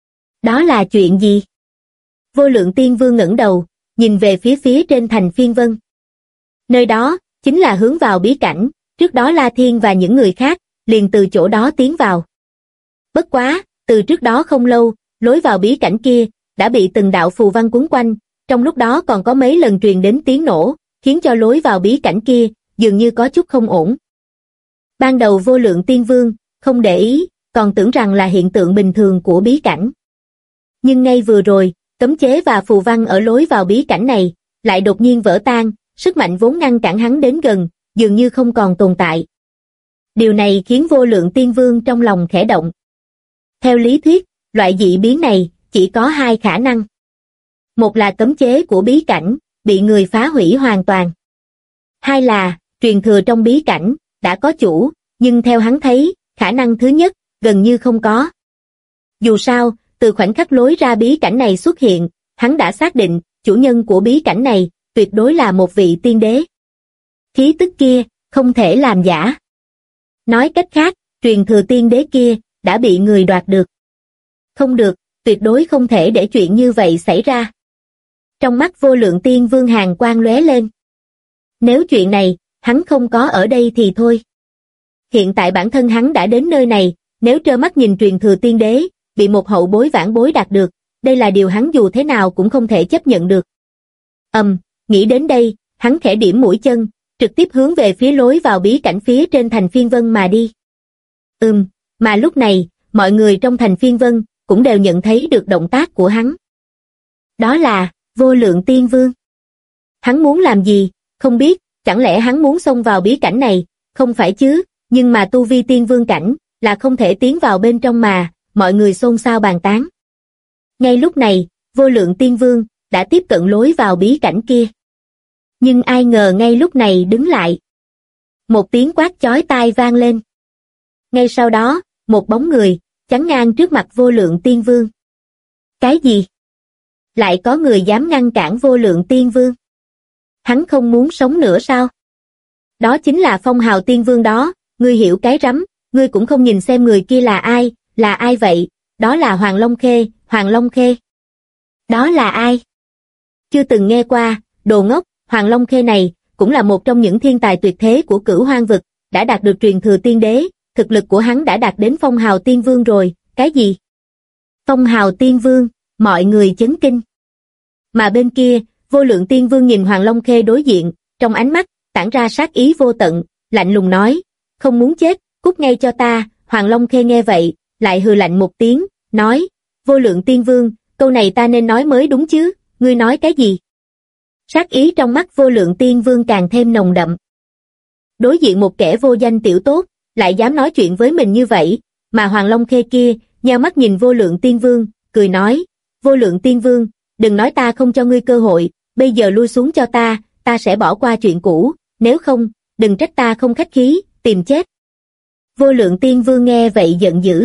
Đó là chuyện gì? Vô Lượng Tiên Vương ngẩng đầu, nhìn về phía trên thành Phiên Vân. Nơi đó, chính là hướng vào bí cảnh, trước đó La Thiên và những người khác, liền từ chỗ đó tiến vào. Bất quá, từ trước đó không lâu, lối vào bí cảnh kia, đã bị từng đạo phù văn quấn quanh, trong lúc đó còn có mấy lần truyền đến tiếng nổ, khiến cho lối vào bí cảnh kia, dường như có chút không ổn. Ban đầu Vô Lượng Tiên Vương, không để ý, còn tưởng rằng là hiện tượng bình thường của bí cảnh. Nhưng ngay vừa rồi, cấm chế và phù văn ở lối vào bí cảnh này, lại đột nhiên vỡ tan, sức mạnh vốn ngăn cản hắn đến gần, dường như không còn tồn tại. Điều này khiến Vô Lượng Tiên Vương trong lòng khẽ động. Theo lý thuyết, loại dị biến này, chỉ có hai khả năng. Một là cấm chế của bí cảnh, bị người phá hủy hoàn toàn. Hai là, truyền thừa trong bí cảnh, đã có chủ, nhưng theo hắn thấy, khả năng thứ nhất, gần như không có. Dù sao, từ khoảnh khắc lối ra bí cảnh này xuất hiện, hắn đã xác định, chủ nhân của bí cảnh này, tuyệt đối là một vị tiên đế. Khí tức kia, không thể làm giả. Nói cách khác, truyền thừa tiên đế kia, đã bị người đoạt được. Không được, tuyệt đối không thể để chuyện như vậy xảy ra. Trong mắt Vô Lượng Tiên Vương hàn quang lóe lên. Nếu chuyện này, hắn không có ở đây thì thôi. Hiện tại bản thân hắn đã đến nơi này, nếu trơ mắt nhìn truyền thừa tiên đế, bị một hậu bối vãn bối đạt được, đây là điều hắn dù thế nào cũng không thể chấp nhận được. Nghĩ đến đây, hắn khẽ điểm mũi chân, trực tiếp hướng về phía lối vào bí cảnh phía trên thành Phiên Vân mà đi. Mà lúc này, mọi người trong thành Phiên Vân, cũng đều nhận thấy được động tác của hắn. Đó là, Vô Lượng Tiên Vương. Hắn muốn làm gì, không biết, chẳng lẽ hắn muốn xông vào bí cảnh này, không phải chứ, nhưng mà tu vi tiên vương cảnh, là không thể tiến vào bên trong mà, mọi người xôn xao bàn tán. Ngay lúc này, Vô Lượng Tiên Vương, đã tiếp cận lối vào bí cảnh kia. Nhưng ai ngờ ngay lúc này đứng lại. Một tiếng quát chói tai vang lên. Ngay sau đó, một bóng người, chắn ngang trước mặt Vô Lượng Tiên Vương. Cái gì? Lại có người dám ngăn cản Vô Lượng Tiên Vương? Hắn không muốn sống nữa sao? Đó chính là Phong Hào Tiên Vương đó, ngươi hiểu cái rắm, ngươi cũng không nhìn xem người kia là ai vậy? Đó là Hoàng Long Khê, Hoàng Long Khê. Đó là ai? Chưa từng nghe qua, đồ ngốc, Hoàng Long Khê này, cũng là một trong những thiên tài tuyệt thế của Cửu Hoang vực, đã đạt được truyền thừa tiên đế, thực lực của hắn đã đạt đến Phong Hào Tiên Vương rồi, cái gì? Phong Hào Tiên Vương, mọi người chấn kinh. Mà bên kia, Vô Lượng Tiên Vương nhìn Hoàng Long Khê đối diện, trong ánh mắt, tản ra sát ý vô tận, lạnh lùng nói, không muốn chết, cút ngay cho ta. Hoàng Long Khê nghe vậy, lại hừ lạnh một tiếng, nói, Vô Lượng Tiên Vương, câu này ta nên nói mới đúng chứ, ngươi nói cái gì? Sát ý trong mắt Vô Lượng Tiên Vương càng thêm nồng đậm. Đối diện một kẻ vô danh tiểu tốt, lại dám nói chuyện với mình như vậy, mà Hoàng Long Khê kia, nheo mắt nhìn Vô Lượng Tiên Vương, cười nói, Vô Lượng Tiên Vương, đừng nói ta không cho ngươi cơ hội, bây giờ lui xuống cho ta sẽ bỏ qua chuyện cũ, nếu không, đừng trách ta không khách khí, tìm chết. Vô Lượng Tiên Vương nghe vậy giận dữ.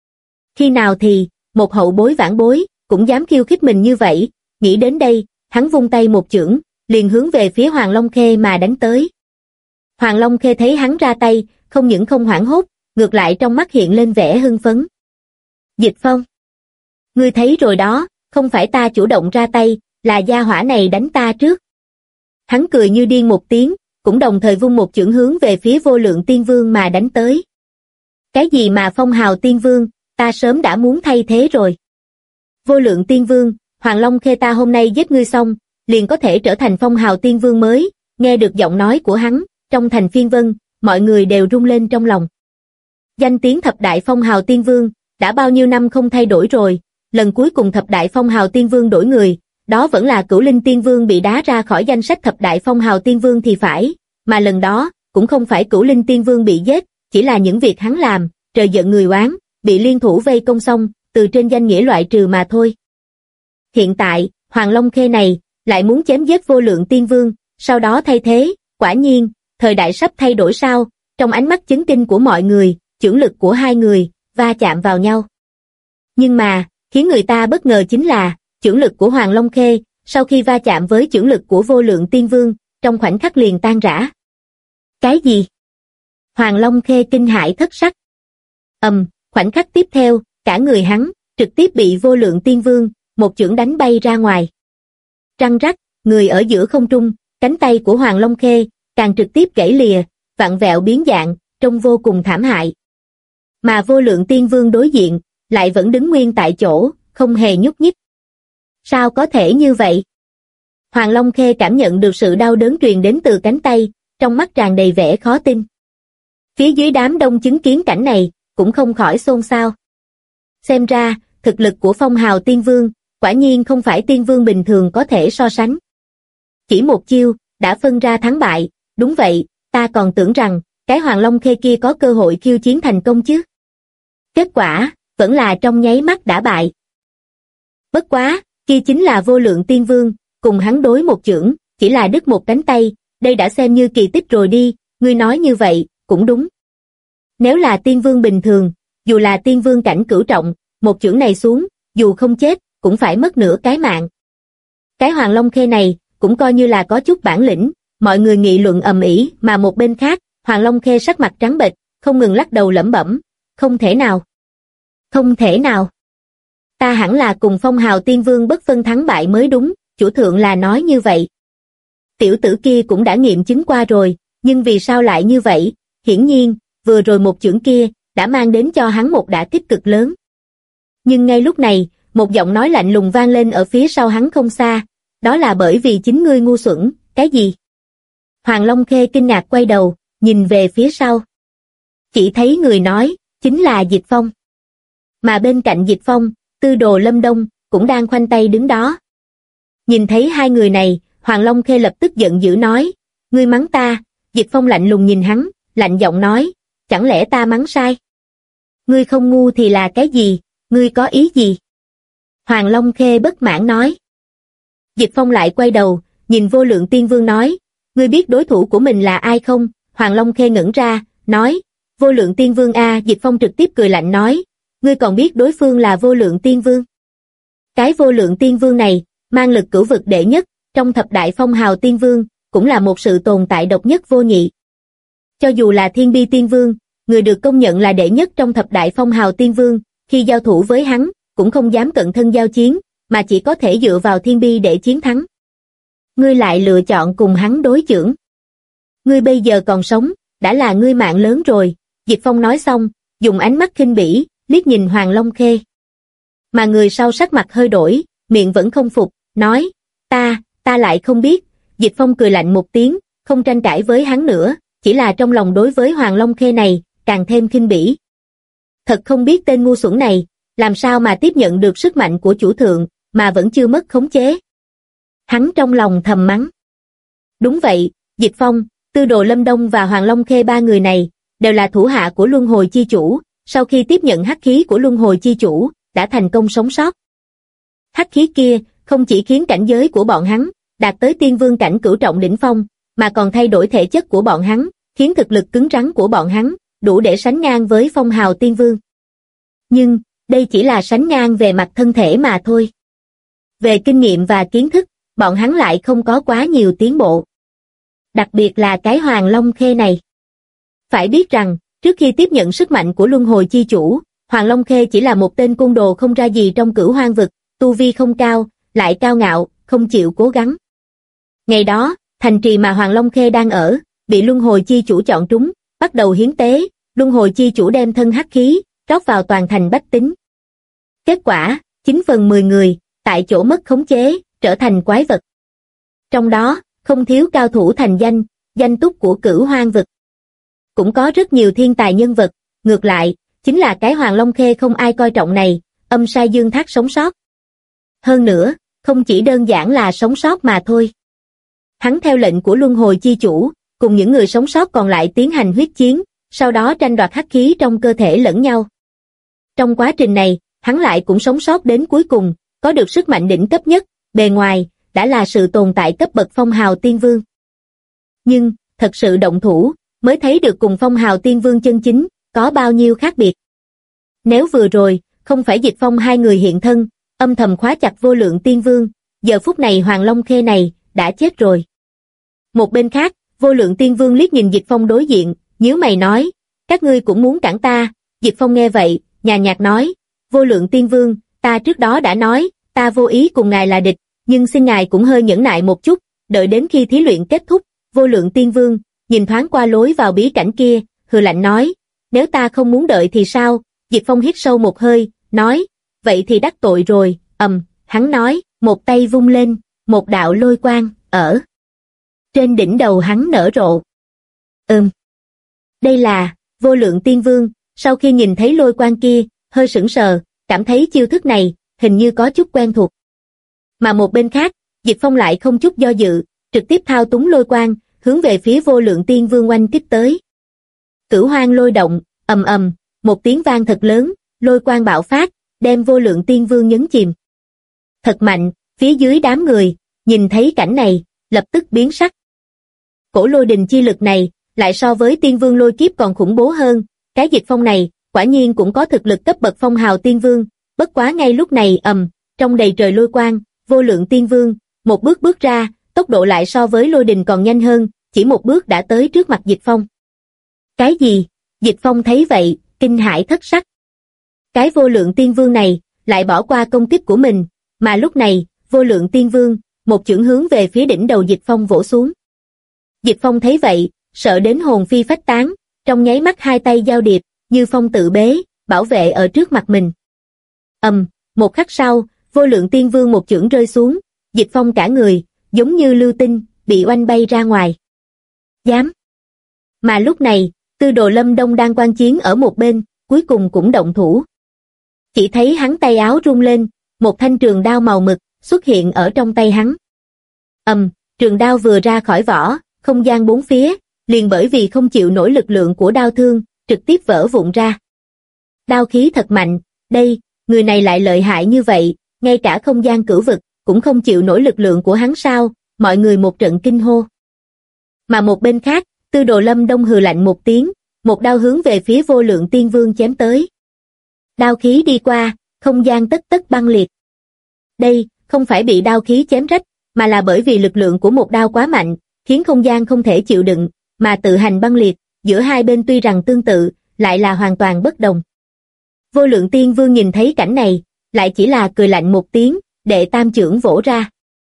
Khi nào thì, một hậu bối vãn bối, cũng dám khiêu khích mình như vậy, nghĩ đến đây, hắn vung tay một chưởng, liền hướng về phía Hoàng Long Khê mà đánh tới. Hoàng Long Khê thấy hắn ra tay, không những không hoảng hốt, ngược lại trong mắt hiện lên vẻ hưng phấn. Dịch Phong, ngươi thấy rồi đó, không phải ta chủ động ra tay, là gia hỏa này đánh ta trước. Hắn cười như điên một tiếng, cũng đồng thời vung một chưởng hướng về phía Vô Lượng Tiên Vương mà đánh tới. Cái gì mà Phong Hào Tiên Vương, ta sớm đã muốn thay thế rồi. Vô Lượng Tiên Vương, Hoàng Long Khê ta hôm nay giết ngươi xong, liền có thể trở thành Phong Hào Tiên Vương mới. Nghe được giọng nói của hắn, trong thành Phiên Vân, mọi người đều rung lên trong lòng. Danh tiếng thập đại phong hào tiên vương, đã bao nhiêu năm không thay đổi rồi, lần cuối cùng thập đại phong hào tiên vương đổi người, đó vẫn là Cửu Linh tiên vương bị đá ra khỏi danh sách thập đại phong hào tiên vương thì phải, mà lần đó, cũng không phải Cửu Linh tiên vương bị giết, chỉ là những việc hắn làm, trời giận người oán, bị liên thủ vây công xong, từ trên danh nghĩa loại trừ mà thôi. Hiện tại, Hoàng Long Khê này, lại muốn chém giết Vô Lượng tiên vương, sau đó thay thế, quả nhiên, thời đại sắp thay đổi sao, trong ánh mắt chấn kinh của mọi người, chưởng lực của hai người, va chạm vào nhau. Nhưng mà, khiến người ta bất ngờ chính là, chưởng lực của Hoàng Long Khê, sau khi va chạm với chưởng lực của Vô Lượng tiên vương, trong khoảnh khắc liền tan rã. Cái gì? Hoàng Long Khê kinh hãi thất sắc. Khoảnh khắc tiếp theo, cả người hắn, trực tiếp bị Vô Lượng tiên vương, một chưởng đánh bay ra ngoài. Răng rắc, người ở giữa không trung, cánh tay của Hoàng Long Khê, càng trực tiếp gãy lìa, vặn vẹo biến dạng, trông vô cùng thảm hại. Mà Vô Lượng tiên vương đối diện, lại vẫn đứng nguyên tại chỗ, không hề nhúc nhích. Sao có thể như vậy? Hoàng Long Khê cảm nhận được sự đau đớn truyền đến từ cánh tay, trong mắt tràn đầy vẻ khó tin. Phía dưới đám đông chứng kiến cảnh này, cũng không khỏi xôn xao. Xem ra, thực lực của phong hào tiên vương, quả nhiên không phải tiên vương bình thường có thể so sánh. Chỉ một chiêu, đã phân ra thắng bại, đúng vậy, ta còn tưởng rằng, cái Hoàng Long Khê kia có cơ hội khiêu chiến thành công chứ. Kết quả, vẫn là trong nháy mắt đã bại. Bất quá, kia chính là Vô Lượng tiên vương, cùng hắn đối một chưởng, chỉ là đứt một cánh tay, đây đã xem như kỳ tích rồi đi, ngươi nói như vậy, cũng đúng. Nếu là tiên vương bình thường, dù là tiên vương cảnh cửu trọng, một chưởng này xuống, dù không chết, cũng phải mất nửa cái mạng. Cái Hoàng Long Khê này, cũng coi như là có chút bản lĩnh, mọi người nghị luận ầm ĩ, mà một bên khác, Hoàng Long Khê sắc mặt trắng bệch, không ngừng lắc đầu lẩm bẩm, không thể nào. Không thể nào. Ta hẳn là cùng phong hào tiên vương bất phân thắng bại mới đúng, chủ thượng là nói như vậy. Tiểu tử kia cũng đã nghiệm chứng qua rồi, nhưng vì sao lại như vậy? Hiển nhiên, vừa rồi một chưởng kia, đã mang đến cho hắn một đả kích cực lớn. Nhưng ngay lúc này, một giọng nói lạnh lùng vang lên ở phía sau hắn không xa, đó là bởi vì chính ngươi ngu xuẩn, cái gì? Hoàng Long Khê kinh ngạc quay đầu, nhìn về phía sau. Chỉ thấy người nói, chính là Dịch Phong. Mà bên cạnh Dịch Phong, Tư Đồ Lâm Đông, cũng đang khoanh tay đứng đó. Nhìn thấy hai người này, Hoàng Long Khê lập tức giận dữ nói, ngươi mắng ta, Dịch Phong lạnh lùng nhìn hắn, lạnh giọng nói, chẳng lẽ ta mắng sai? Ngươi không ngu thì là cái gì, ngươi có ý gì? Hoàng Long Khê bất mãn nói. Dịch Phong lại quay đầu, nhìn Vô Lượng tiên vương nói, ngươi biết đối thủ của mình là ai không? Hoàng Long Khê ngẩn ra, nói, Vô Lượng tiên vương a. Dịch Phong trực tiếp cười lạnh nói, ngươi còn biết đối phương là Vô Lượng tiên vương? Cái Vô Lượng tiên vương này, mang lực cửu vực đệ nhất, trong thập đại phong hào tiên vương, cũng là một sự tồn tại độc nhất vô nhị. Cho dù là Thiên Bi tiên vương, người được công nhận là đệ nhất trong thập đại phong hào tiên vương, khi giao thủ với hắn, cũng không dám cận thân giao chiến, mà chỉ có thể dựa vào Thiên Bi để chiến thắng. Ngươi lại lựa chọn cùng hắn đối chưởng. Ngươi bây giờ còn sống, đã là ngươi mạng lớn rồi, Dịch Phong nói xong, dùng ánh mắt khinh bỉ, liếc nhìn Hoàng Long Khê. Mà người sau sắc mặt hơi đổi, miệng vẫn không phục, nói, ta lại không biết, Dịch Phong cười lạnh một tiếng, không tranh cãi với hắn nữa, chỉ là trong lòng đối với Hoàng Long Khê này, càng thêm khinh bỉ. Thật không biết tên ngu xuẩn này, làm sao mà tiếp nhận được sức mạnh của chủ thượng, mà vẫn chưa mất khống chế. Hắn trong lòng thầm mắng. Đúng vậy, Dịch Phong, Tư Đồ Lâm Đông và Hoàng Long Khê ba người này, đều là thủ hạ của Luân Hồi Chi Chủ, sau khi tiếp nhận hắc khí của Luân Hồi Chi Chủ, đã thành công sống sót. Hắc khí kia, không chỉ khiến cảnh giới của bọn hắn, đạt tới tiên vương cảnh cửu trọng đỉnh phong, mà còn thay đổi thể chất của bọn hắn, khiến thực lực cứng rắn của bọn hắn, đủ để sánh ngang với phong hào tiên vương. Nhưng, đây chỉ là sánh ngang về mặt thân thể mà thôi. Về kinh nghiệm và kiến thức, bọn hắn lại không có quá nhiều tiến bộ. Đặc biệt là cái Hoàng Long Khê này. Phải biết rằng, trước khi tiếp nhận sức mạnh của Luân Hồi Chi Chủ, Hoàng Long Khê chỉ là một tên côn đồ không ra gì trong Cửu Hoang vực, tu vi không cao, lại cao ngạo, không chịu cố gắng. Ngày đó, thành trì mà Hoàng Long Khê đang ở, bị Luân Hồi Chi Chủ chọn trúng, bắt đầu hiến tế, Luân Hồi Chi Chủ đem thân hắc khí, rót vào toàn thành bách tính. Kết quả, 9 phần 10 người, tại chỗ mất khống chế, trở thành quái vật. Trong đó, không thiếu cao thủ thành danh, danh túc của Cửu Hoang vực. Cũng có rất nhiều thiên tài nhân vật, ngược lại, chính là cái Hoàng Long Khê không ai coi trọng này, âm sai Dương Thác sống sót. Hơn nữa, không chỉ đơn giản là sống sót mà thôi. Hắn theo lệnh của Luân Hồi Chi Chủ, cùng những người sống sót còn lại tiến hành huyết chiến, sau đó tranh đoạt hắc khí trong cơ thể lẫn nhau. Trong quá trình này, hắn lại cũng sống sót đến cuối cùng, có được sức mạnh đỉnh cấp nhất, bề ngoài, đã là sự tồn tại cấp bậc phong hào tiên vương. Nhưng, thật sự động thủ, mới thấy được cùng phong hào tiên vương chân chính, có bao nhiêu khác biệt. Nếu vừa rồi, không phải Dịch Phong hai người hiện thân, âm thầm khóa chặt Vô Lượng Tiên Vương, giờ phút này Hoàng Long Khê này, đã chết rồi. Một bên khác, Vô Lượng Tiên Vương liếc nhìn Dịch Phong đối diện, nhíu mày nói, các ngươi cũng muốn cản ta. Dịch Phong nghe vậy, nhàn nhạt nói, Vô Lượng Tiên Vương, ta trước đó đã nói, ta vô ý cùng ngài là địch, nhưng xin ngài cũng hơi nhẫn nại một chút, đợi đến khi thí luyện kết thúc. Vô Lượng Tiên Vương nhìn thoáng qua lối vào bí cảnh kia, hừ lạnh nói, nếu ta không muốn đợi thì sao? Dịch Phong hít sâu một hơi, nói, vậy thì đắc tội rồi. Hắn nói, một tay vung lên, một đạo lôi quang ở trên đỉnh đầu hắn nở rộ. Đây là Vô Lượng Tiên Vương, sau khi nhìn thấy lôi quang kia, hơi sững sờ, cảm thấy chiêu thức này hình như có chút quen thuộc. Mà một bên khác, Dịch Phong lại không chút do dự, trực tiếp thao túng lôi quang, hướng về phía Vô Lượng Tiên Vương oanh kích tới. Cửu Hoang lôi động, một tiếng vang thật lớn, lôi quang bạo phát, đem Vô Lượng Tiên Vương nhấn chìm. Thật mạnh, phía dưới đám người, nhìn thấy cảnh này, lập tức biến sắc. Cổ lôi đình chi lực này, lại so với Tiên Vương lôi kiếp còn khủng bố hơn, cái Dịch Phong này, quả nhiên cũng có thực lực cấp bậc phong hào Tiên Vương, bất quá ngay lúc này trong đầy trời lôi quang, Vô Lượng Tiên Vương, một bước bước ra, tốc độ lại so với lôi đình còn nhanh hơn, chỉ một bước đã tới trước mặt Dịch Phong. Cái gì? Dịch Phong thấy vậy, kinh hãi thất sắc. Cái Vô Lượng Tiên Vương này, lại bỏ qua công kích của mình, mà lúc này, Vô Lượng Tiên Vương, một chưởng hướng về phía đỉnh đầu Dịch Phong vỗ xuống. Dịch Phong thấy vậy, sợ đến hồn phi phách tán, trong nháy mắt hai tay giao điệp, như phong tự bế, bảo vệ ở trước mặt mình. Một khắc sau, Vô Lượng Tiên Vương một chưởng rơi xuống, Dịch Phong cả người, giống như lưu tinh, bị oanh bay ra ngoài. Dám! Mà lúc này, Tư Đồ Lâm Đông đang quan chiến ở một bên, cuối cùng cũng động thủ. Chỉ thấy hắn tay áo rung lên, một thanh trường đao màu mực xuất hiện ở trong tay hắn. Trường đao vừa ra khỏi vỏ, không gian bốn phía, liền bởi vì không chịu nổi lực lượng của đao thương, trực tiếp vỡ vụn ra. Đao khí thật mạnh, đây, người này lại lợi hại như vậy, ngay cả không gian cửu vực, cũng không chịu nổi lực lượng của hắn sao, mọi người một trận kinh hô. Mà một bên khác, Tư Đồ Lâm Đông hừ lạnh một tiếng, một đao hướng về phía Vô Lượng Tiên Vương chém tới. Đao khí đi qua, không gian tất tất băng liệt. Đây, không phải bị đao khí chém rách, mà là bởi vì lực lượng của một đao quá mạnh, khiến không gian không thể chịu đựng, mà tự hành băng liệt, giữa hai bên tuy rằng tương tự, lại là hoàn toàn bất đồng. Vô Lượng Tiên Vương nhìn thấy cảnh này, lại chỉ là cười lạnh một tiếng, đệ tam chưởng vỗ ra.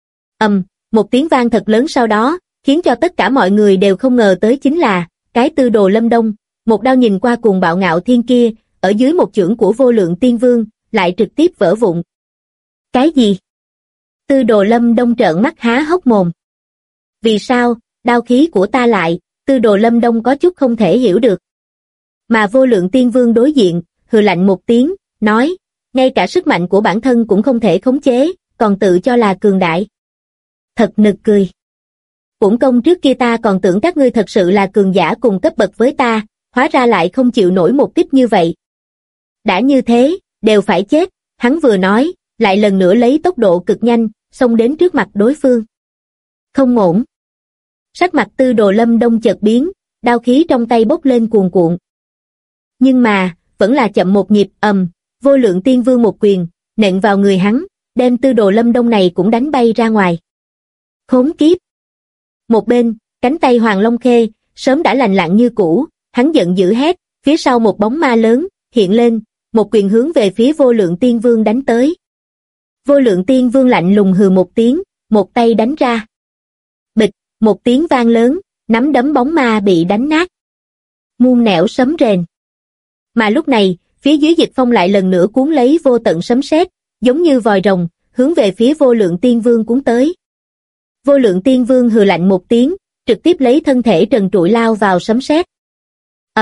Một tiếng vang thật lớn sau đó, khiến cho tất cả mọi người đều không ngờ tới chính là, cái Tư Đồ Lâm Đông, một đao nhìn qua cuồng bạo ngạo thiên kia, ở dưới một chưởng của Vô Lượng Tiên Vương, lại trực tiếp vỡ vụn. Cái gì? Tư Đồ Lâm Đông trợn mắt há hốc mồm. Vì sao, đao khí của ta lại, Tư Đồ Lâm Đông có chút không thể hiểu được. Mà Vô Lượng Tiên Vương đối diện, hừ lạnh một tiếng, nói, ngay cả sức mạnh của bản thân cũng không thể khống chế, còn tự cho là cường đại. Thật nực cười. Uổng công trước kia ta còn tưởng các ngươi thật sự là cường giả cùng cấp bậc với ta, hóa ra lại không chịu nổi một kích như vậy. Đã như thế, đều phải chết, hắn vừa nói, lại lần nữa lấy tốc độ cực nhanh, xông đến trước mặt đối phương. Không ổn. Sắc mặt Tư Đồ Lâm Đông chợt biến, đao khí trong tay bốc lên cuồn cuộn. Nhưng mà, vẫn là chậm một nhịp, Vô Lượng Tiên Vương một quyền, nện vào người hắn, đem Tư Đồ Lâm Đông này cũng đánh bay ra ngoài. Khốn kiếp! Một bên, cánh tay Hoàng Long Khê, sớm đã lành lặn như cũ, hắn giận dữ hét, phía sau một bóng ma lớn, hiện lên, một quyền hướng về phía Vô Lượng Tiên Vương đánh tới. Vô Lượng Tiên Vương lạnh lùng hừ một tiếng, một tay đánh ra. Bịch, một tiếng vang lớn, nắm đấm bóng ma bị đánh nát. Muôn nẻo sấm rền. Mà lúc này, phía dưới Dịch Phong lại lần nữa cuốn lấy vô tận sấm sét, giống như vòi rồng, hướng về phía Vô Lượng Tiên Vương cuốn tới. Vô Lượng Tiên Vương hừ lạnh một tiếng, trực tiếp lấy thân thể trần trụi lao vào sấm sét.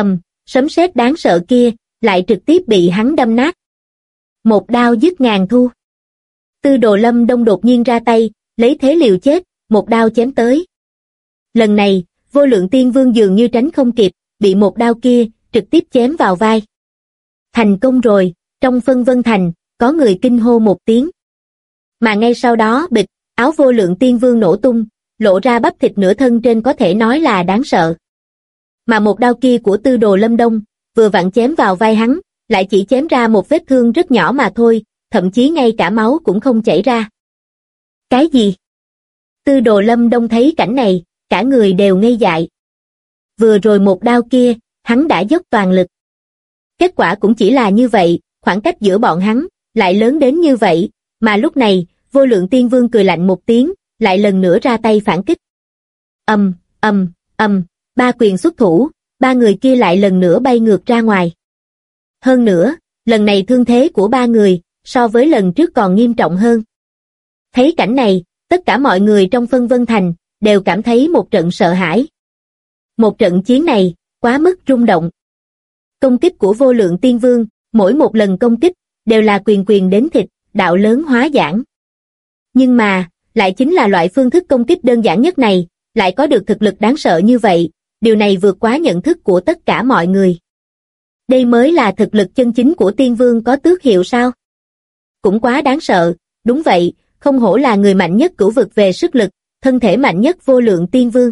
sấm sét đáng sợ kia, lại trực tiếp bị hắn đâm nát. Một đao dứt ngàn thu. Tư Đồ Lâm Đông đột nhiên ra tay, lấy thế liều chết, một đao chém tới. Lần này, Vô Lượng Tiên Vương dường như tránh không kịp, bị một đao kia trực tiếp chém vào vai. Thành công rồi, trong phân vân thành, có người kinh hô một tiếng. Mà ngay sau đó bịch, áo Vô Lượng Tiên Vương nổ tung, lộ ra bắp thịt nửa thân trên có thể nói là đáng sợ. Mà một đao kia của Tư Đồ Lâm Đông, vừa vặn chém vào vai hắn, lại chỉ chém ra một vết thương rất nhỏ mà thôi, thậm chí ngay cả máu cũng không chảy ra. Cái gì? Tư Đồ Lâm Đông thấy cảnh này, cả người đều ngây dại. Vừa rồi một đao kia, hắn đã dốc toàn lực. Kết quả cũng chỉ là như vậy, khoảng cách giữa bọn hắn lại lớn đến như vậy, mà lúc này, Vô Lượng Tiên Vương cười lạnh một tiếng, lại lần nữa ra tay phản kích. Ba quyền xuất thủ, ba người kia lại lần nữa bay ngược ra ngoài. Hơn nữa, lần này thương thế của ba người, so với lần trước còn nghiêm trọng hơn. Thấy cảnh này, tất cả mọi người trong phân vân thành, đều cảm thấy một trận sợ hãi. Một trận chiến này, quá mức rung động. Công kích của Vô Lượng Tiên Vương, mỗi một lần công kích, đều là quyền quyền đến thịt, đạo lớn hóa giản. Nhưng mà, lại chính là loại phương thức công kích đơn giản nhất này, lại có được thực lực đáng sợ như vậy, điều này vượt quá nhận thức của tất cả mọi người. Đây mới là thực lực chân chính của Tiên Vương có tước hiệu sao? Cũng quá đáng sợ, đúng vậy, không hổ là người mạnh nhất cửu vực về sức lực, thân thể mạnh nhất Vô Lượng Tiên Vương.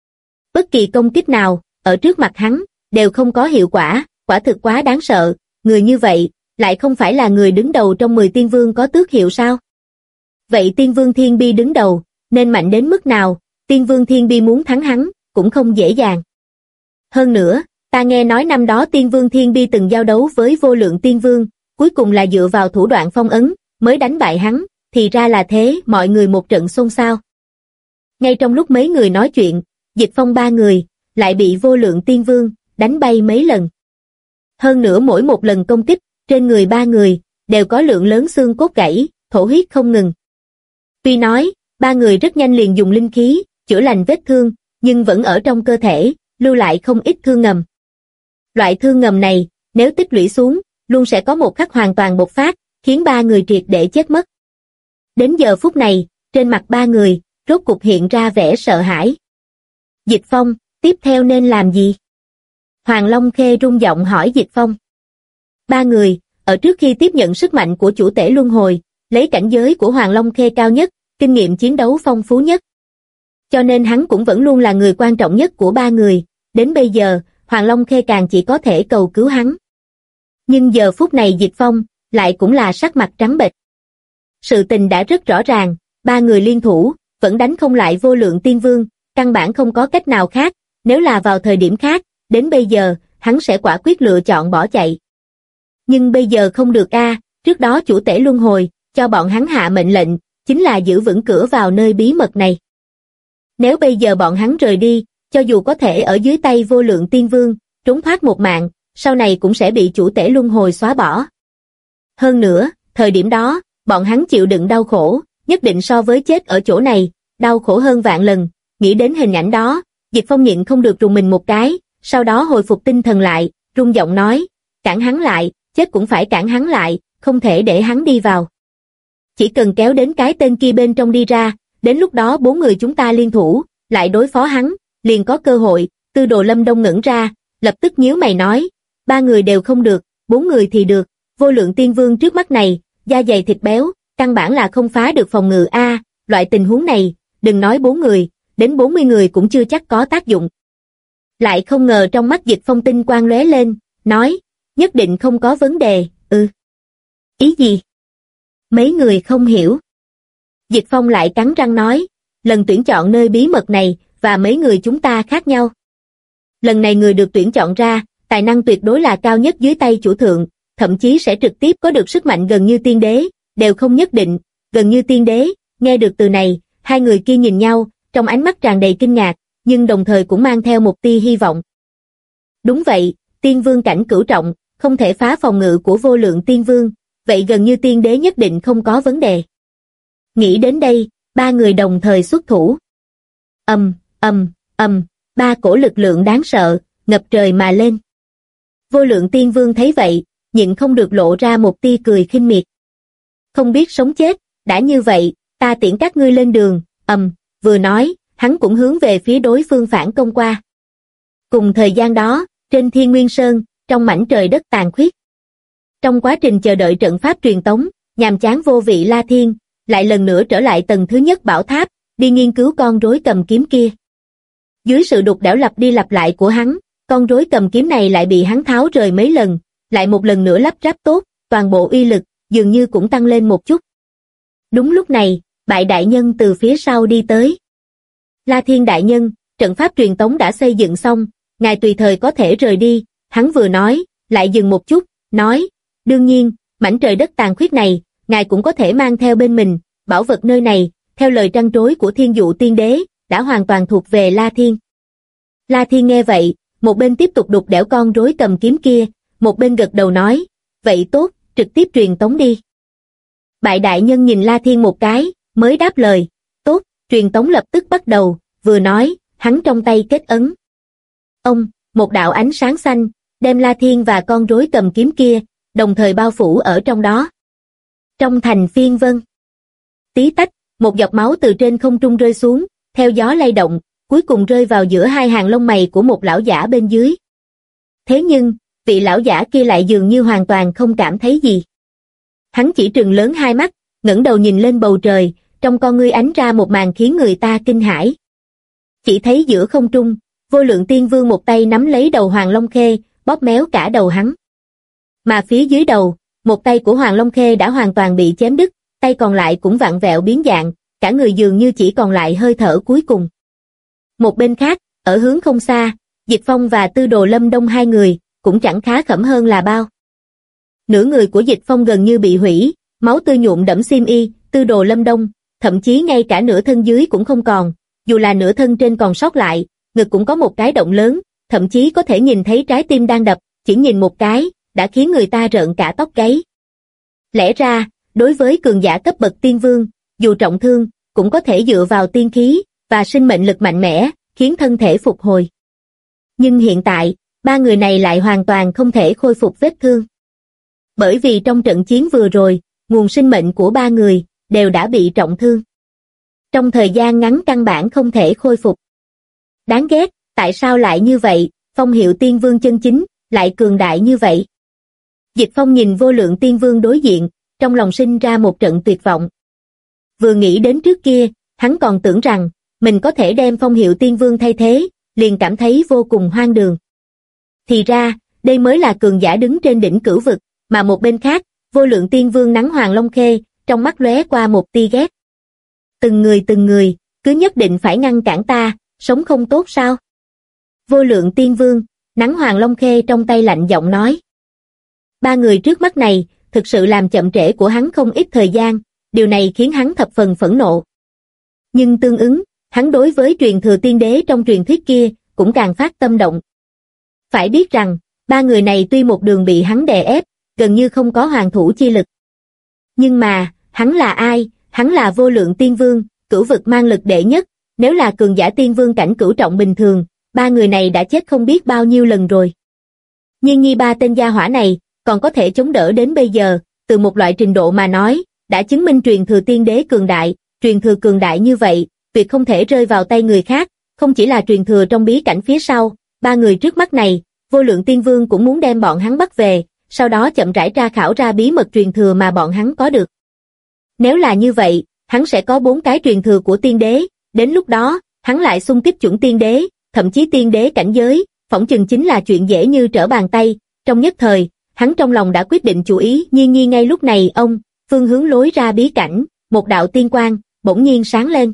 Bất kỳ công kích nào, ở trước mặt hắn, đều không có hiệu quả, quả thực quá đáng sợ, người như vậy, lại không phải là người đứng đầu trong 10 Tiên Vương có tước hiệu sao? Vậy Tiên Vương Thiên Bi đứng đầu, nên mạnh đến mức nào, Tiên Vương Thiên Bi muốn thắng hắn, cũng không dễ dàng. Hơn nữa, ta nghe nói năm đó Tiên Vương Thiên Bi từng giao đấu với Vô Lượng Tiên Vương, cuối cùng là dựa vào thủ đoạn phong ấn, mới đánh bại hắn, thì ra là thế, mọi người một trận xôn xao. Ngay trong lúc mấy người nói chuyện, Dịch Phong ba người, lại bị Vô Lượng Tiên Vương, đánh bay mấy lần. Hơn nữa mỗi một lần công kích, trên người ba người, đều có lượng lớn xương cốt gãy, thổ huyết không ngừng. Tuy nói, ba người rất nhanh liền dùng linh khí, chữa lành vết thương, nhưng vẫn ở trong cơ thể, lưu lại không ít thương ngầm. Loại thương ngầm này, nếu tích lũy xuống, luôn sẽ có một khắc hoàn toàn bộc phát, khiến ba người triệt để chết mất. Đến giờ phút này, trên mặt ba người, rốt cục hiện ra vẻ sợ hãi. Dịch Phong, tiếp theo nên làm gì? Hoàng Long Khê rung giọng hỏi Dịch Phong. Ba người, ở trước khi tiếp nhận sức mạnh của chủ tể luân hồi, lấy cảnh giới của Hoàng Long Khê cao nhất, kinh nghiệm chiến đấu phong phú nhất. Cho nên hắn cũng vẫn luôn là người quan trọng nhất của ba người, đến bây giờ, Hoàng Long Khê càng chỉ có thể cầu cứu hắn. Nhưng giờ phút này Dịch Phong, lại cũng là sắc mặt trắng bệch. Sự tình đã rất rõ ràng, ba người liên thủ, vẫn đánh không lại Vô Lượng Tiên Vương, căn bản không có cách nào khác, nếu là vào thời điểm khác, đến bây giờ, hắn sẽ quả quyết lựa chọn bỏ chạy. Nhưng bây giờ không được a, trước đó chủ tể luân hồi, cho bọn hắn hạ mệnh lệnh, chính là giữ vững cửa vào nơi bí mật này. Nếu bây giờ bọn hắn rời đi, cho dù có thể ở dưới tay Vô Lượng Tiên Vương, trốn thoát một mạng, sau này cũng sẽ bị chủ tể luân hồi xóa bỏ. Hơn nữa, thời điểm đó, bọn hắn chịu đựng đau khổ, nhất định so với chết ở chỗ này, đau khổ hơn vạn lần, nghĩ đến hình ảnh đó, Dịch Phong nhịn không được rùng mình một cái, sau đó hồi phục tinh thần lại, rung giọng nói, cản hắn lại, chết cũng phải cản hắn lại, không thể để hắn đi vào. Chỉ cần kéo đến cái tên kia bên trong đi ra, đến lúc đó bốn người chúng ta liên thủ, lại đối phó hắn, liền có cơ hội. Tư Đồ Lâm Đông ngẩn ra, lập tức nhíu mày nói, ba người đều không được, bốn người thì được, Vô Lượng Tiên Vương trước mắt này, da dày thịt béo, căn bản là không phá được phòng ngự a, loại tình huống này, đừng nói bốn người, đến 40 người cũng chưa chắc có tác dụng. Lại không ngờ trong mắt Dịch Phong tinh quang lóe lên, nói, nhất định không có vấn đề, Ý gì? Mấy người không hiểu. Dịch Phong lại cắn răng nói, lần tuyển chọn nơi bí mật này, và mấy người chúng ta khác nhau. Lần này người được tuyển chọn ra, tài năng tuyệt đối là cao nhất dưới tay chủ thượng, thậm chí sẽ trực tiếp có được sức mạnh gần như tiên đế, đều không nhất định, gần như tiên đế. Nghe được từ này, hai người kia nhìn nhau, trong ánh mắt tràn đầy kinh ngạc, nhưng đồng thời cũng mang theo một tia hy vọng. Đúng vậy, tiên vương cảnh cửu trọng, không thể phá phòng ngự của Vô Lượng Tiên Vương, vậy gần như tiên đế nhất định không có vấn đề. Nghĩ đến đây, ba người đồng thời xuất thủ. Ba cổ lực lượng đáng sợ, ngập trời mà lên. Vô Lượng Tiên Vương thấy vậy, nhịn không được lộ ra một tia cười khinh miệt. Không biết sống chết, đã như vậy, ta tiễn các ngươi lên đường, vừa nói, hắn cũng hướng về phía đối phương phản công qua. Cùng thời gian đó, trên Thiên Nguyên Sơn, trong mảnh trời đất tàn khuyết. Trong quá trình chờ đợi trận pháp truyền tống, nhàm chán vô vị La Thiên, lại lần nữa trở lại tầng thứ nhất bảo tháp, đi nghiên cứu con rối cầm kiếm kia. Dưới sự đục đẽo lặp đi lặp lại của hắn, con rối cầm kiếm này lại bị hắn tháo rời mấy lần, lại một lần nữa lắp ráp tốt, toàn bộ uy lực, dường như cũng tăng lên một chút. Đúng lúc này, Bại đại nhân từ phía sau đi tới. La Thiên đại nhân, trận pháp truyền tống đã xây dựng xong, ngài tùy thời có thể rời đi, hắn vừa nói, lại dừng một chút, nói, đương nhiên, mảnh trời đất tàn khuyết này, ngài cũng có thể mang theo bên mình, bảo vật nơi này, theo lời trăn trối của Thiên Dụ Tiên Đế, đã hoàn toàn thuộc về La Thiên. La Thiên nghe vậy, một bên tiếp tục đục đẽo con rối cầm kiếm kia, một bên gật đầu nói, vậy tốt, trực tiếp truyền tống đi. Bại đại nhân nhìn La Thiên một cái, mới đáp lời, tốt, truyền tống lập tức bắt đầu, vừa nói, hắn trong tay kết ấn. Một đạo ánh sáng xanh, đem La Thiên và con rối cầm kiếm kia, đồng thời bao phủ ở trong đó. Trong thành phiên vân, tí tách, một giọt máu từ trên không trung rơi xuống, theo gió lay động, cuối cùng rơi vào giữa hai hàng lông mày của một lão giả bên dưới. Thế nhưng, vị lão giả kia lại dường như hoàn toàn không cảm thấy gì. Hắn chỉ trừng lớn hai mắt, ngẩng đầu nhìn lên bầu trời, trong con ngươi ánh ra một màn khiến người ta kinh hãi. Chỉ thấy giữa không trung, Vô Lượng Tiên Vương một tay nắm lấy đầu Hoàng Long Khê, bóp méo cả đầu hắn. Mà phía dưới đầu, một tay của Hoàng Long Khê đã hoàn toàn bị chém đứt, tay còn lại cũng vặn vẹo biến dạng, cả người dường như chỉ còn lại hơi thở cuối cùng. Một bên khác, ở hướng không xa, Dịch Phong và Tư Đồ Lâm Đông hai người, cũng chẳng khá khẩm hơn là bao. Nửa người của Dịch Phong gần như bị hủy, máu tươi nhuộm đẫm xiêm y, Tư Đồ Lâm Đông, thậm chí ngay cả nửa thân dưới cũng không còn, dù là nửa thân trên còn sót lại, ngực cũng có một cái động lớn, thậm chí có thể nhìn thấy trái tim đang đập, chỉ nhìn một cái, đã khiến người ta rợn cả tóc gáy. Lẽ ra, đối với cường giả cấp bậc tiên vương, dù trọng thương, cũng có thể dựa vào tiên khí và sinh mệnh lực mạnh mẽ, khiến thân thể phục hồi. Nhưng hiện tại, ba người này lại hoàn toàn không thể khôi phục vết thương. Bởi vì trong trận chiến vừa rồi, nguồn sinh mệnh của ba người đều đã bị trọng thương. Trong thời gian ngắn căn bản không thể khôi phục. Đáng ghét, tại sao lại như vậy, Phong Hiệu Tiên Vương chân chính, lại cường đại như vậy? Dịch Phong nhìn Vô Lượng Tiên Vương đối diện, trong lòng sinh ra một trận tuyệt vọng. Vừa nghĩ đến trước kia, hắn còn tưởng rằng, mình có thể đem Phong Hiệu Tiên Vương thay thế, liền cảm thấy vô cùng hoang đường. Thì ra, đây mới là cường giả đứng trên đỉnh cửu vực, mà một bên khác, Vô Lượng Tiên Vương nắn Hoàng Long Khê, trong mắt lóe qua một tia ghét. Từng người, cứ nhất định phải ngăn cản ta, sống không tốt sao? Vô Lượng Tiên Vương, nắn Hoàng Long Khê trong tay lạnh giọng nói. Ba người trước mắt này, thực sự làm chậm trễ của hắn không ít thời gian, điều này khiến hắn thập phần phẫn nộ. Nhưng tương ứng, hắn đối với truyền thừa tiên đế trong truyền thuyết kia, cũng càng phát tâm động. Phải biết rằng, ba người này tuy một đường bị hắn đè ép, gần như không có hoàng thủ chi lực. Nhưng mà, hắn là ai? Hắn là Vô Lượng Tiên Vương, cửu vực mang lực đệ nhất, nếu là cường giả tiên vương cảnh cửu trọng bình thường, ba người này đã chết không biết bao nhiêu lần rồi. Nhưng nhi ba tên gia hỏa này, còn có thể chống đỡ đến bây giờ, từ một loại trình độ mà nói, đã chứng minh truyền thừa tiên đế cường đại, truyền thừa cường đại như vậy, tuyệt không thể rơi vào tay người khác, không chỉ là truyền thừa trong bí cảnh phía sau, ba người trước mắt này, Vô Lượng Tiên Vương cũng muốn đem bọn hắn bắt về, sau đó chậm rãi tra khảo ra bí mật truyền thừa mà bọn hắn có được. Nếu là như vậy, hắn sẽ có 4 cái truyền thừa của tiên đế, đến lúc đó, hắn lại xung kích chuẩn tiên đế, thậm chí tiên đế cảnh giới, phỏng chừng chính là chuyện dễ như trở bàn tay. Trong nhất thời, hắn trong lòng đã quyết định chủ ý. Nhiên ngay lúc này phương hướng lối ra bí cảnh, một đạo tiên quang bỗng nhiên sáng lên.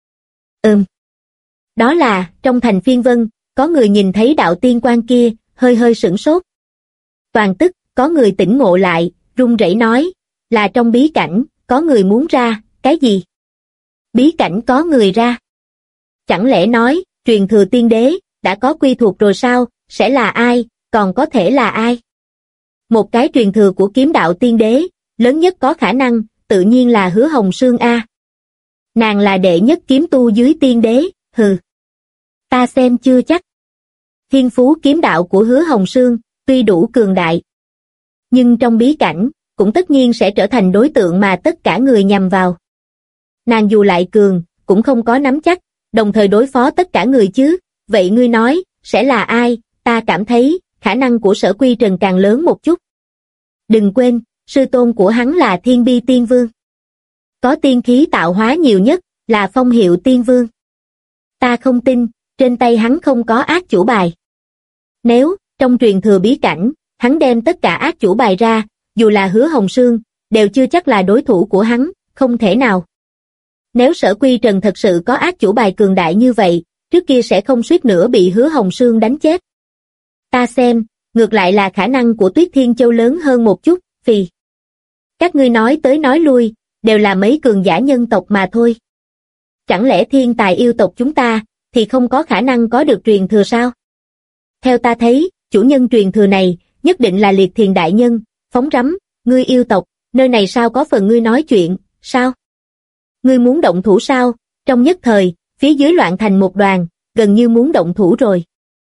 Đó là, trong thành phiên vân, có người nhìn thấy đạo tiên quang kia, hơi sửng sốt. Toàn tức, có người tỉnh ngộ lại, run rẩy nói, là trong bí cảnh, có người muốn ra, cái gì? Bí cảnh có người ra? Chẳng lẽ nói, truyền thừa tiên đế, đã có quy thuộc rồi sao, sẽ là ai, còn có thể là ai? Một cái truyền thừa của kiếm đạo tiên đế, lớn nhất có khả năng, tự nhiên là Hứa Hồng Sương A. Nàng là đệ nhất kiếm tu dưới tiên đế, hừ. Ta xem chưa chắc. Thiên phú kiếm đạo của Hứa Hồng Sương, tuy đủ cường đại, nhưng trong bí cảnh, cũng tất nhiên sẽ trở thành đối tượng mà tất cả người nhằm vào. Nàng dù lại cường, cũng không có nắm chắc, đồng thời đối phó tất cả người chứ, vậy ngươi nói, sẽ là ai? Ta cảm thấy, khả năng của Sở Quy Trần càng lớn một chút. Đừng quên, sư tôn của hắn là Thiên Bi Tiên Vương. Có tiên khí tạo hóa nhiều nhất, là Phong Hiệu Tiên Vương. Ta không tin, trên tay hắn không có ác chủ bài. Nếu, trong truyền thừa bí cảnh, hắn đem tất cả ác chủ bài ra, dù là Hứa Hồng Sương, đều chưa chắc là đối thủ của hắn, không thể nào. Nếu Sở Quy Trần thật sự có ác chủ bài cường đại như vậy, trước kia sẽ không suýt nữa bị Hứa Hồng Sương đánh chết. Ta xem, ngược lại là khả năng của Tuyết Thiên Châu lớn hơn một chút, vì các ngươi nói tới nói lui, đều là mấy cường giả nhân tộc mà thôi. Chẳng lẽ thiên tài yêu tộc chúng ta, thì không có khả năng có được truyền thừa sao? Theo ta thấy, chủ nhân truyền thừa này, nhất định là Liệt Thiền Đại Nhân, phóng rắm, ngươi yêu tộc, nơi này sao có phần ngươi nói chuyện, sao? Ngươi muốn động thủ sao? Trong nhất thời, phía dưới loạn thành một đoàn, gần như muốn động thủ rồi.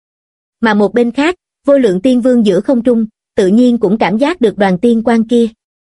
Mà một bên khác, Vô Lượng Tiên Vương giữa không trung, tự nhiên cũng cảm giác được đoàn tiên quang kia.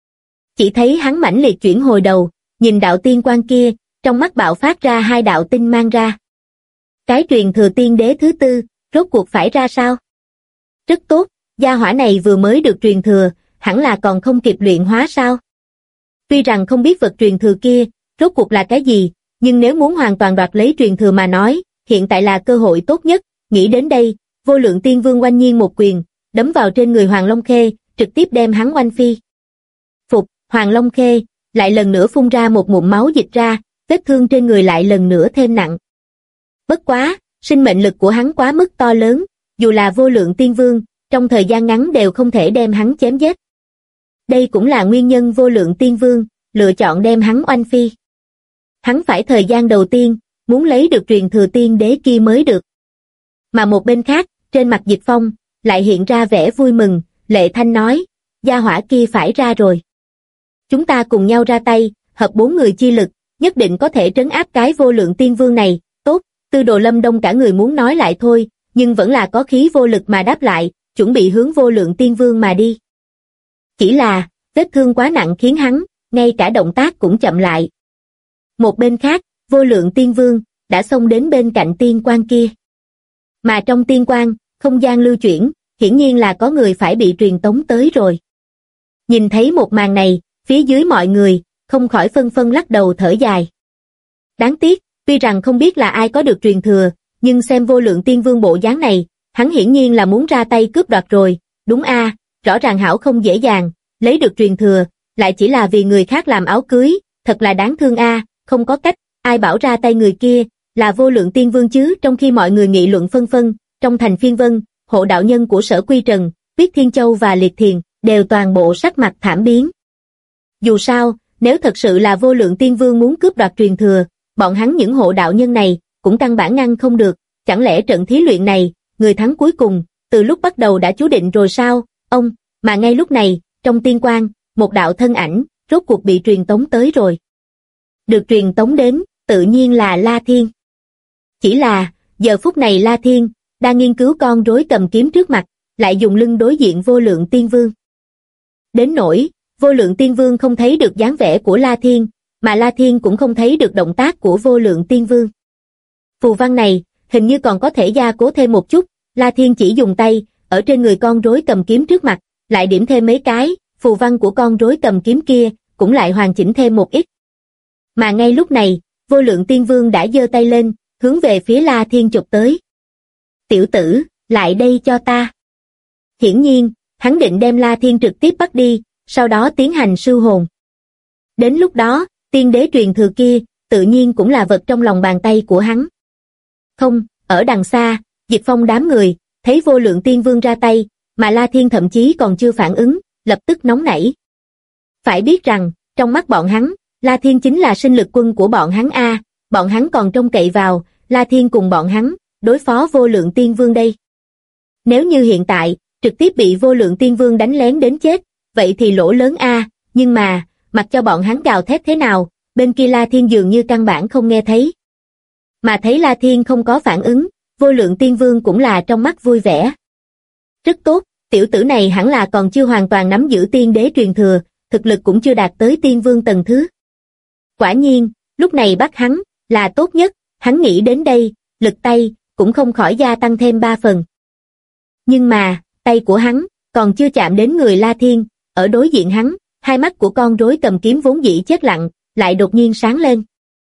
Chỉ thấy hắn mãnh liệt chuyển hồi đầu, nhìn đạo tiên quang kia, trong mắt bạo phát ra hai đạo tinh mang ra. Cái truyền thừa tiên đế thứ tư, rốt cuộc phải ra sao? Rất tốt, gia hỏa này vừa mới được truyền thừa, hẳn là còn không kịp luyện hóa sao? Tuy rằng không biết vật truyền thừa kia, rốt cuộc là cái gì, nhưng nếu muốn hoàn toàn đoạt lấy truyền thừa mà nói, hiện tại là cơ hội tốt nhất. Nghĩ đến đây, Vô Lượng Tiên Vương oanh nhiên một quyền, đấm vào trên người Hoàng Long Khê, trực tiếp đem hắn oanh phi. Phục, Hoàng Long Khê, lại lần nữa phun ra một ngụm máu dịch ra, vết thương trên người lại lần nữa thêm nặng. Bất quá, sinh mệnh lực của hắn quá mức to lớn, dù là Vô Lượng Tiên Vương, trong thời gian ngắn đều không thể đem hắn chém giết. Đây cũng là nguyên nhân Vô Lượng Tiên Vương lựa chọn đem hắn oanh phi. Hắn phải thời gian đầu tiên, muốn lấy được truyền thừa tiên đế kia mới được. Mà một bên khác, trên mặt Dịch Phong, lại hiện ra vẻ vui mừng, Lệ Thanh nói, gia hỏa kia phải ra rồi. Chúng ta cùng nhau ra tay, hợp 4 người chi lực, nhất định có thể trấn áp cái Vô Lượng Tiên Vương này, tốt. Tư Đồ Lâm Đông cả người muốn nói lại thôi, nhưng vẫn là có khí vô lực mà đáp lại, chuẩn bị hướng Vô Lượng Tiên Vương mà đi. Chỉ là, vết thương quá nặng khiến hắn, ngay cả động tác cũng chậm lại. Một bên khác, Vô Lượng Tiên Vương, đã xông đến bên cạnh tiên quan kia. Mà trong tiên quan, không gian lưu chuyển, hiển nhiên là có người phải bị truyền tống tới rồi. Nhìn thấy một màn này, phía dưới mọi người, không khỏi phân phân lắc đầu thở dài. Đáng tiếc, tuy rằng không biết là ai có được truyền thừa, nhưng xem Vô Lượng Tiên Vương bộ dáng này, hắn hiển nhiên là muốn ra tay cướp đoạt rồi, đúng a, rõ ràng hảo không dễ dàng, lấy được truyền thừa, lại chỉ là vì người khác làm áo cưới, thật là đáng thương a, không có cách, ai bảo ra tay người kia, là Vô Lượng Tiên Vương chứ. Trong khi mọi người nghị luận phân phân, trong thành Phiên Vân, hộ đạo nhân của Sở Quy Trần, Tuyết Thiên Châu và Liệt Thiền, đều toàn bộ sắc mặt thảm biến. Dù sao, nếu thật sự là Vô Lượng Tiên Vương muốn cướp đoạt truyền thừa, bọn hắn những hộ đạo nhân này, cũng căn bản ngăn không được, chẳng lẽ trận thí luyện này, người thắng cuối cùng, từ lúc bắt đầu đã chú định rồi sao, ông, mà ngay lúc này, trong tiên quan, một đạo thân ảnh, rốt cuộc bị truyền tống tới rồi. Được truyền tống đến, tự nhiên là La Thiên. Chỉ là, giờ phút này La Thiên, đang nghiên cứu con rối cầm kiếm trước mặt, lại dùng lưng đối diện Vô Lượng Tiên Vương. Đến nỗi, Vô Lượng Tiên Vương không thấy được dáng vẻ của La Thiên, mà La Thiên cũng không thấy được động tác của Vô Lượng Tiên Vương. Phù văn này, hình như còn có thể gia cố thêm một chút, La Thiên chỉ dùng tay, ở trên người con rối cầm kiếm trước mặt, lại điểm thêm mấy cái, phù văn của con rối cầm kiếm kia, cũng lại hoàn chỉnh thêm một ít. Mà ngay lúc này, Vô Lượng Tiên Vương đã giơ tay lên, hướng về phía La Thiên chụp tới. Tiểu tử, lại đây cho ta. Hiển nhiên, hắn định đem La Thiên trực tiếp bắt đi, sau đó tiến hành sưu hồn. Đến lúc đó, tiên đế truyền thừa kia, tự nhiên cũng là vật trong lòng bàn tay của hắn. Không, ở đằng xa, Dịch Phong đám người, thấy Vô Lượng Tiên Vương ra tay, mà La Thiên thậm chí còn chưa phản ứng, lập tức nóng nảy. Phải biết rằng, trong mắt bọn hắn, La Thiên chính là sinh lực quân của bọn hắn a, bọn hắn còn trông cậy vào, La Thiên cùng bọn hắn, đối phó Vô Lượng Tiên Vương đây. Nếu như hiện tại, trực tiếp bị Vô Lượng Tiên Vương đánh lén đến chết, vậy thì lỗ lớn a, nhưng mà, mặc cho bọn hắn gào thét thế nào, bên kia La Thiên dường như căn bản không nghe thấy. Mà thấy La Thiên không có phản ứng, Vô Lượng Tiên Vương cũng là trong mắt vui vẻ. Rất tốt, tiểu tử này hẳn là còn chưa hoàn toàn nắm giữ tiên đế truyền thừa, thực lực cũng chưa đạt tới tiên vương tầng thứ. Quả nhiên, lúc này bắt hắn, là tốt nhất, hắn nghĩ đến đây, lực tay, cũng không khỏi gia tăng thêm 3 phần. Nhưng mà, tay của hắn, còn chưa chạm đến người La Thiên, ở đối diện hắn, hai mắt của con rối cầm kiếm vốn dĩ chết lặng, lại đột nhiên sáng lên.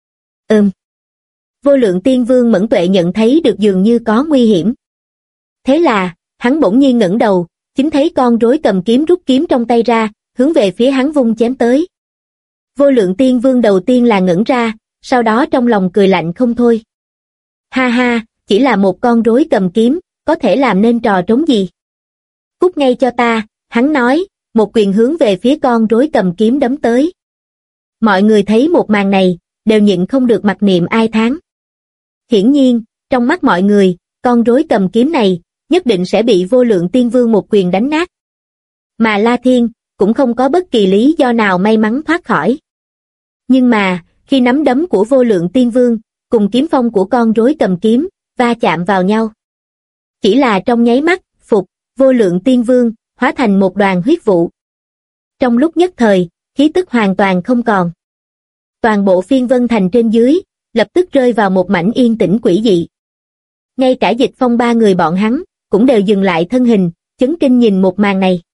Vô lượng tiên vương Mẫn Tuệ nhận thấy được dường như có nguy hiểm. Thế là, hắn bỗng nhiên ngẩng đầu, chính thấy con rối cầm kiếm rút kiếm trong tay ra, hướng về phía hắn vung chém tới. Vô lượng tiên vương đầu tiên là ngẩn ra, sau đó trong lòng cười lạnh không thôi. Ha ha, chỉ là một con rối cầm kiếm, có thể làm nên trò trống gì? Cút ngay cho ta, hắn nói, một quyền hướng về phía con rối cầm kiếm đấm tới. Mọi người thấy một màn này, đều nhịn không được mặc niệm ai thán. Hiển nhiên, trong mắt mọi người, con rối cầm kiếm này, nhất định sẽ bị vô lượng tiên vương một quyền đánh nát. Mà La Thiên, cũng không có bất kỳ lý do nào may mắn thoát khỏi. Nhưng mà, khi nắm đấm của vô lượng tiên vương, cùng kiếm phong của con rối cầm kiếm, va chạm vào nhau. Chỉ là trong nháy mắt, vô lượng tiên vương, hóa thành một đoàn huyết vụ. Trong lúc nhất thời, khí tức hoàn toàn không còn. Toàn bộ Phiên Vân Thành trên dưới, lập tức rơi vào một mảnh yên tĩnh quỷ dị. Ngay cả Dịch Phong ba người bọn hắn, cũng đều dừng lại thân hình, chấn kinh nhìn một màn này.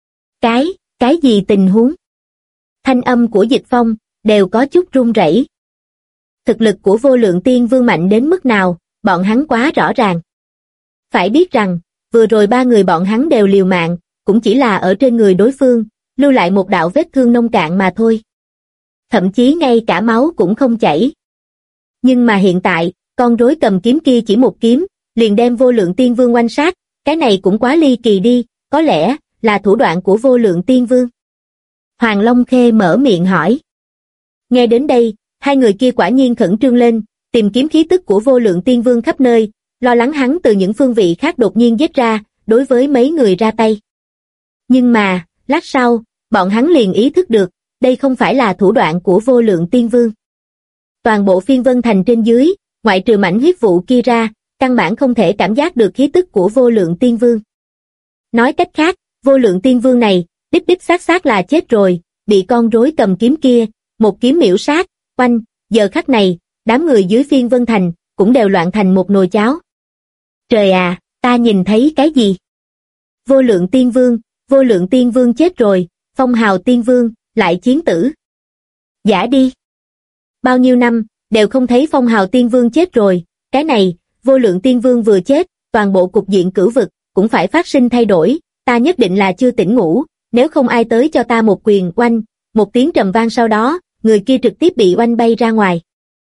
Cái gì tình huống? Thanh âm của Dịch Phong, đều có chút run rẩy. Thực lực của vô lượng tiên vương mạnh đến mức nào, bọn hắn quá rõ ràng. Phải biết rằng, vừa rồi ba người bọn hắn đều liều mạng, cũng chỉ là ở trên người đối phương, lưu lại một đạo vết thương nông cạn mà thôi. Thậm chí ngay cả máu cũng không chảy. Nhưng mà hiện tại, con rối cầm kiếm kia chỉ một kiếm, liền đem vô lượng tiên vương oanh sát, cái này cũng quá ly kỳ đi, có lẽ là thủ đoạn của vô lượng tiên vương. Hoàng Long Khê mở miệng hỏi. Nghe đến đây, hai người kia quả nhiên khẩn trương lên, tìm kiếm khí tức của vô lượng tiên vương khắp nơi, lo lắng hắn từ những phương vị khác đột nhiên giết ra, đối với mấy người ra tay. Nhưng mà, lát sau, bọn hắn liền ý thức được, đây không phải là thủ đoạn của vô lượng tiên vương. Toàn bộ Phiên Vân Thành trên dưới, ngoại trừ mảnh huyết vụ kia ra, căn bản không thể cảm giác được khí tức của vô lượng tiên vương. Nói cách khác, vô lượng tiên vương này, đích xác là chết rồi, bị con rối cầm kiếm kia, một kiếm miểu sát, giờ khắc này, đám người dưới Phiên Vân Thành, cũng đều loạn thành một nồi cháo. Trời à, ta nhìn thấy cái gì? Vô lượng tiên vương chết rồi, phong hào tiên vương, lại chiến tử. Giả đi. Bao nhiêu năm, đều không thấy phong hào tiên vương chết rồi, cái này, vô lượng tiên vương vừa chết, toàn bộ cục diện cửu vực, cũng phải phát sinh thay đổi, ta nhất định là chưa tỉnh ngủ, nếu không ai tới cho ta một quyền oanh, một tiếng trầm vang sau đó, người kia trực tiếp bị oanh bay ra ngoài.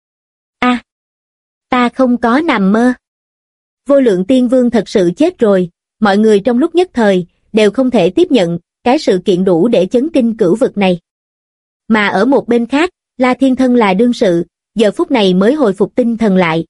Ta không có nằm mơ. Vô lượng tiên vương thật sự chết rồi, mọi người trong lúc nhất thời, đều không thể tiếp nhận, cái sự kiện đủ để chấn kinh cửu vực này. Mà ở một bên khác, La Thiên thân là đương sự, giờ phút này mới hồi phục tinh thần lại.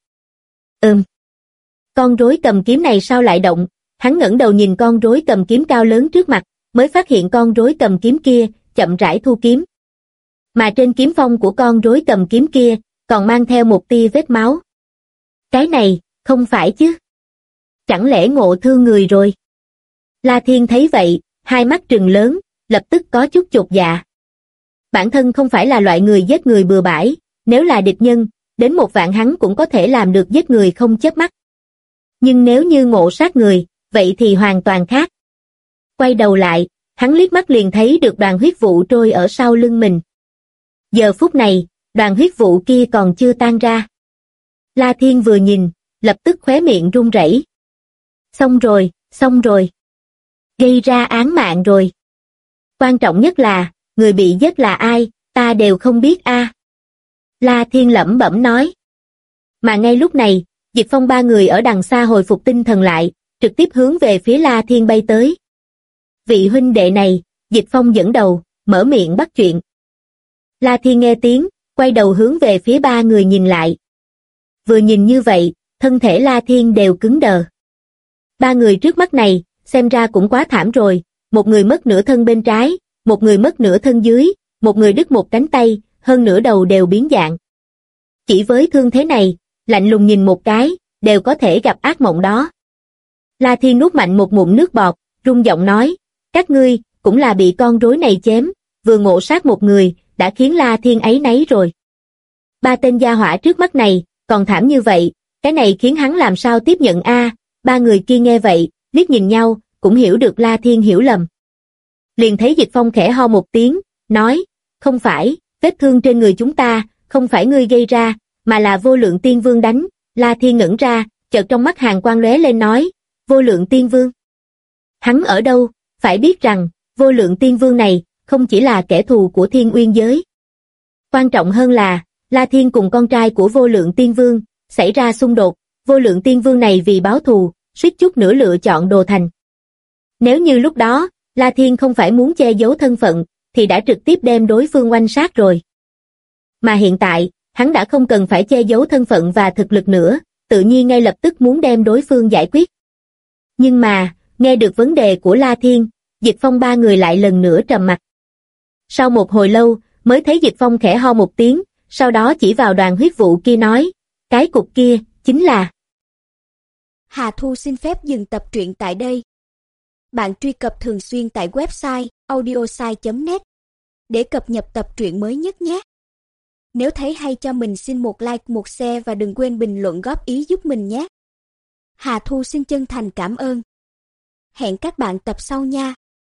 Con rối cầm kiếm này sao lại động? Hắn ngẩng đầu nhìn con rối cầm kiếm cao lớn trước mặt, mới phát hiện con rối cầm kiếm kia, chậm rãi thu kiếm. Mà trên kiếm phong của con rối cầm kiếm kia, còn mang theo một tia vết máu. Cái này, không phải chứ? Chẳng lẽ ngộ thương người rồi? La Thiên thấy vậy, hai mắt trừng lớn, lập tức có chút chột dạ. Bản thân không phải là loại người giết người bừa bãi, nếu là địch nhân, đến một vạn hắn cũng có thể làm được giết người không chớp mắt. Nhưng nếu như ngộ sát người, vậy thì hoàn toàn khác. Quay đầu lại, hắn liếc mắt liền thấy được đoàn huyết vụ trôi ở sau lưng mình. Giờ phút này, đoàn huyết vụ kia còn chưa tan ra. La Thiên vừa nhìn, lập tức khóe miệng run rẩy. Xong rồi. Gây ra án mạng rồi. Quan trọng nhất là, người bị giết là ai, ta đều không biết a. La Thiên lẩm bẩm nói. Mà ngay lúc này, Dịch Phong ba người ở đằng xa hồi phục tinh thần lại, trực tiếp hướng về phía La Thiên bay tới. Vị huynh đệ này, Dịch Phong dẫn đầu, mở miệng bắt chuyện. La Thiên nghe tiếng, quay đầu hướng về phía ba người nhìn lại. Vừa nhìn như vậy, thân thể La Thiên đều cứng đờ. Ba người trước mắt này, xem ra cũng quá thảm rồi, một người mất nửa thân bên trái, một người mất nửa thân dưới, một người đứt một cánh tay, hơn nửa đầu đều biến dạng. Chỉ với thương thế này, lạnh lùng nhìn một cái, đều có thể gặp ác mộng đó. La Thiên nuốt mạnh một ngụm nước bọt, rung giọng nói, các ngươi, cũng là bị con rối này chém, vừa ngộ sát một người, đã khiến La Thiên áy náy rồi. Ba tên gia hỏa trước mắt này, còn thảm như vậy, cái này khiến hắn làm sao tiếp nhận a? Ba người kia nghe vậy, liếc nhìn nhau, cũng hiểu được La Thiên hiểu lầm. Liền thấy Dịch Phong khẽ ho một tiếng, nói, không phải, vết thương trên người chúng ta, không phải ngươi gây ra, mà là Vô Lượng Tiên Vương đánh. La Thiên ngẩn ra, chợt trong mắt hàn quang lóe lên nói, Vô Lượng Tiên Vương. Hắn ở đâu? Phải biết rằng, Vô Lượng Tiên Vương này, không chỉ là kẻ thù của Thiên Uyên giới. Quan trọng hơn là, La Thiên cùng con trai của Vô Lượng Tiên Vương, xảy ra xung đột, Vô Lượng Tiên Vương này vì báo thù, suýt chút nữa lựa chọn Đồ Thành. Nếu như lúc đó, La Thiên không phải muốn che giấu thân phận, thì đã trực tiếp đem đối phương oanh sát rồi. Mà hiện tại, hắn đã không cần phải che giấu thân phận và thực lực nữa, tự nhiên ngay lập tức muốn đem đối phương giải quyết. Nhưng mà, nghe được vấn đề của La Thiên, Dịch Phong ba người lại lần nữa trầm mặc. Sau một hồi lâu, mới thấy Dịch Phong khẽ ho một tiếng, sau đó chỉ vào đoàn huyết vụ kia nói, cái cục kia, chính là...
Hà Thu xin phép dừng tập truyện tại đây. Bạn truy cập thường xuyên tại website audiosai.net để cập nhật tập truyện mới nhất nhé. Nếu thấy hay cho mình xin một like, một share và đừng quên bình luận góp ý giúp mình nhé. Hà Thu xin chân thành cảm ơn. Hẹn các bạn tập sau nha.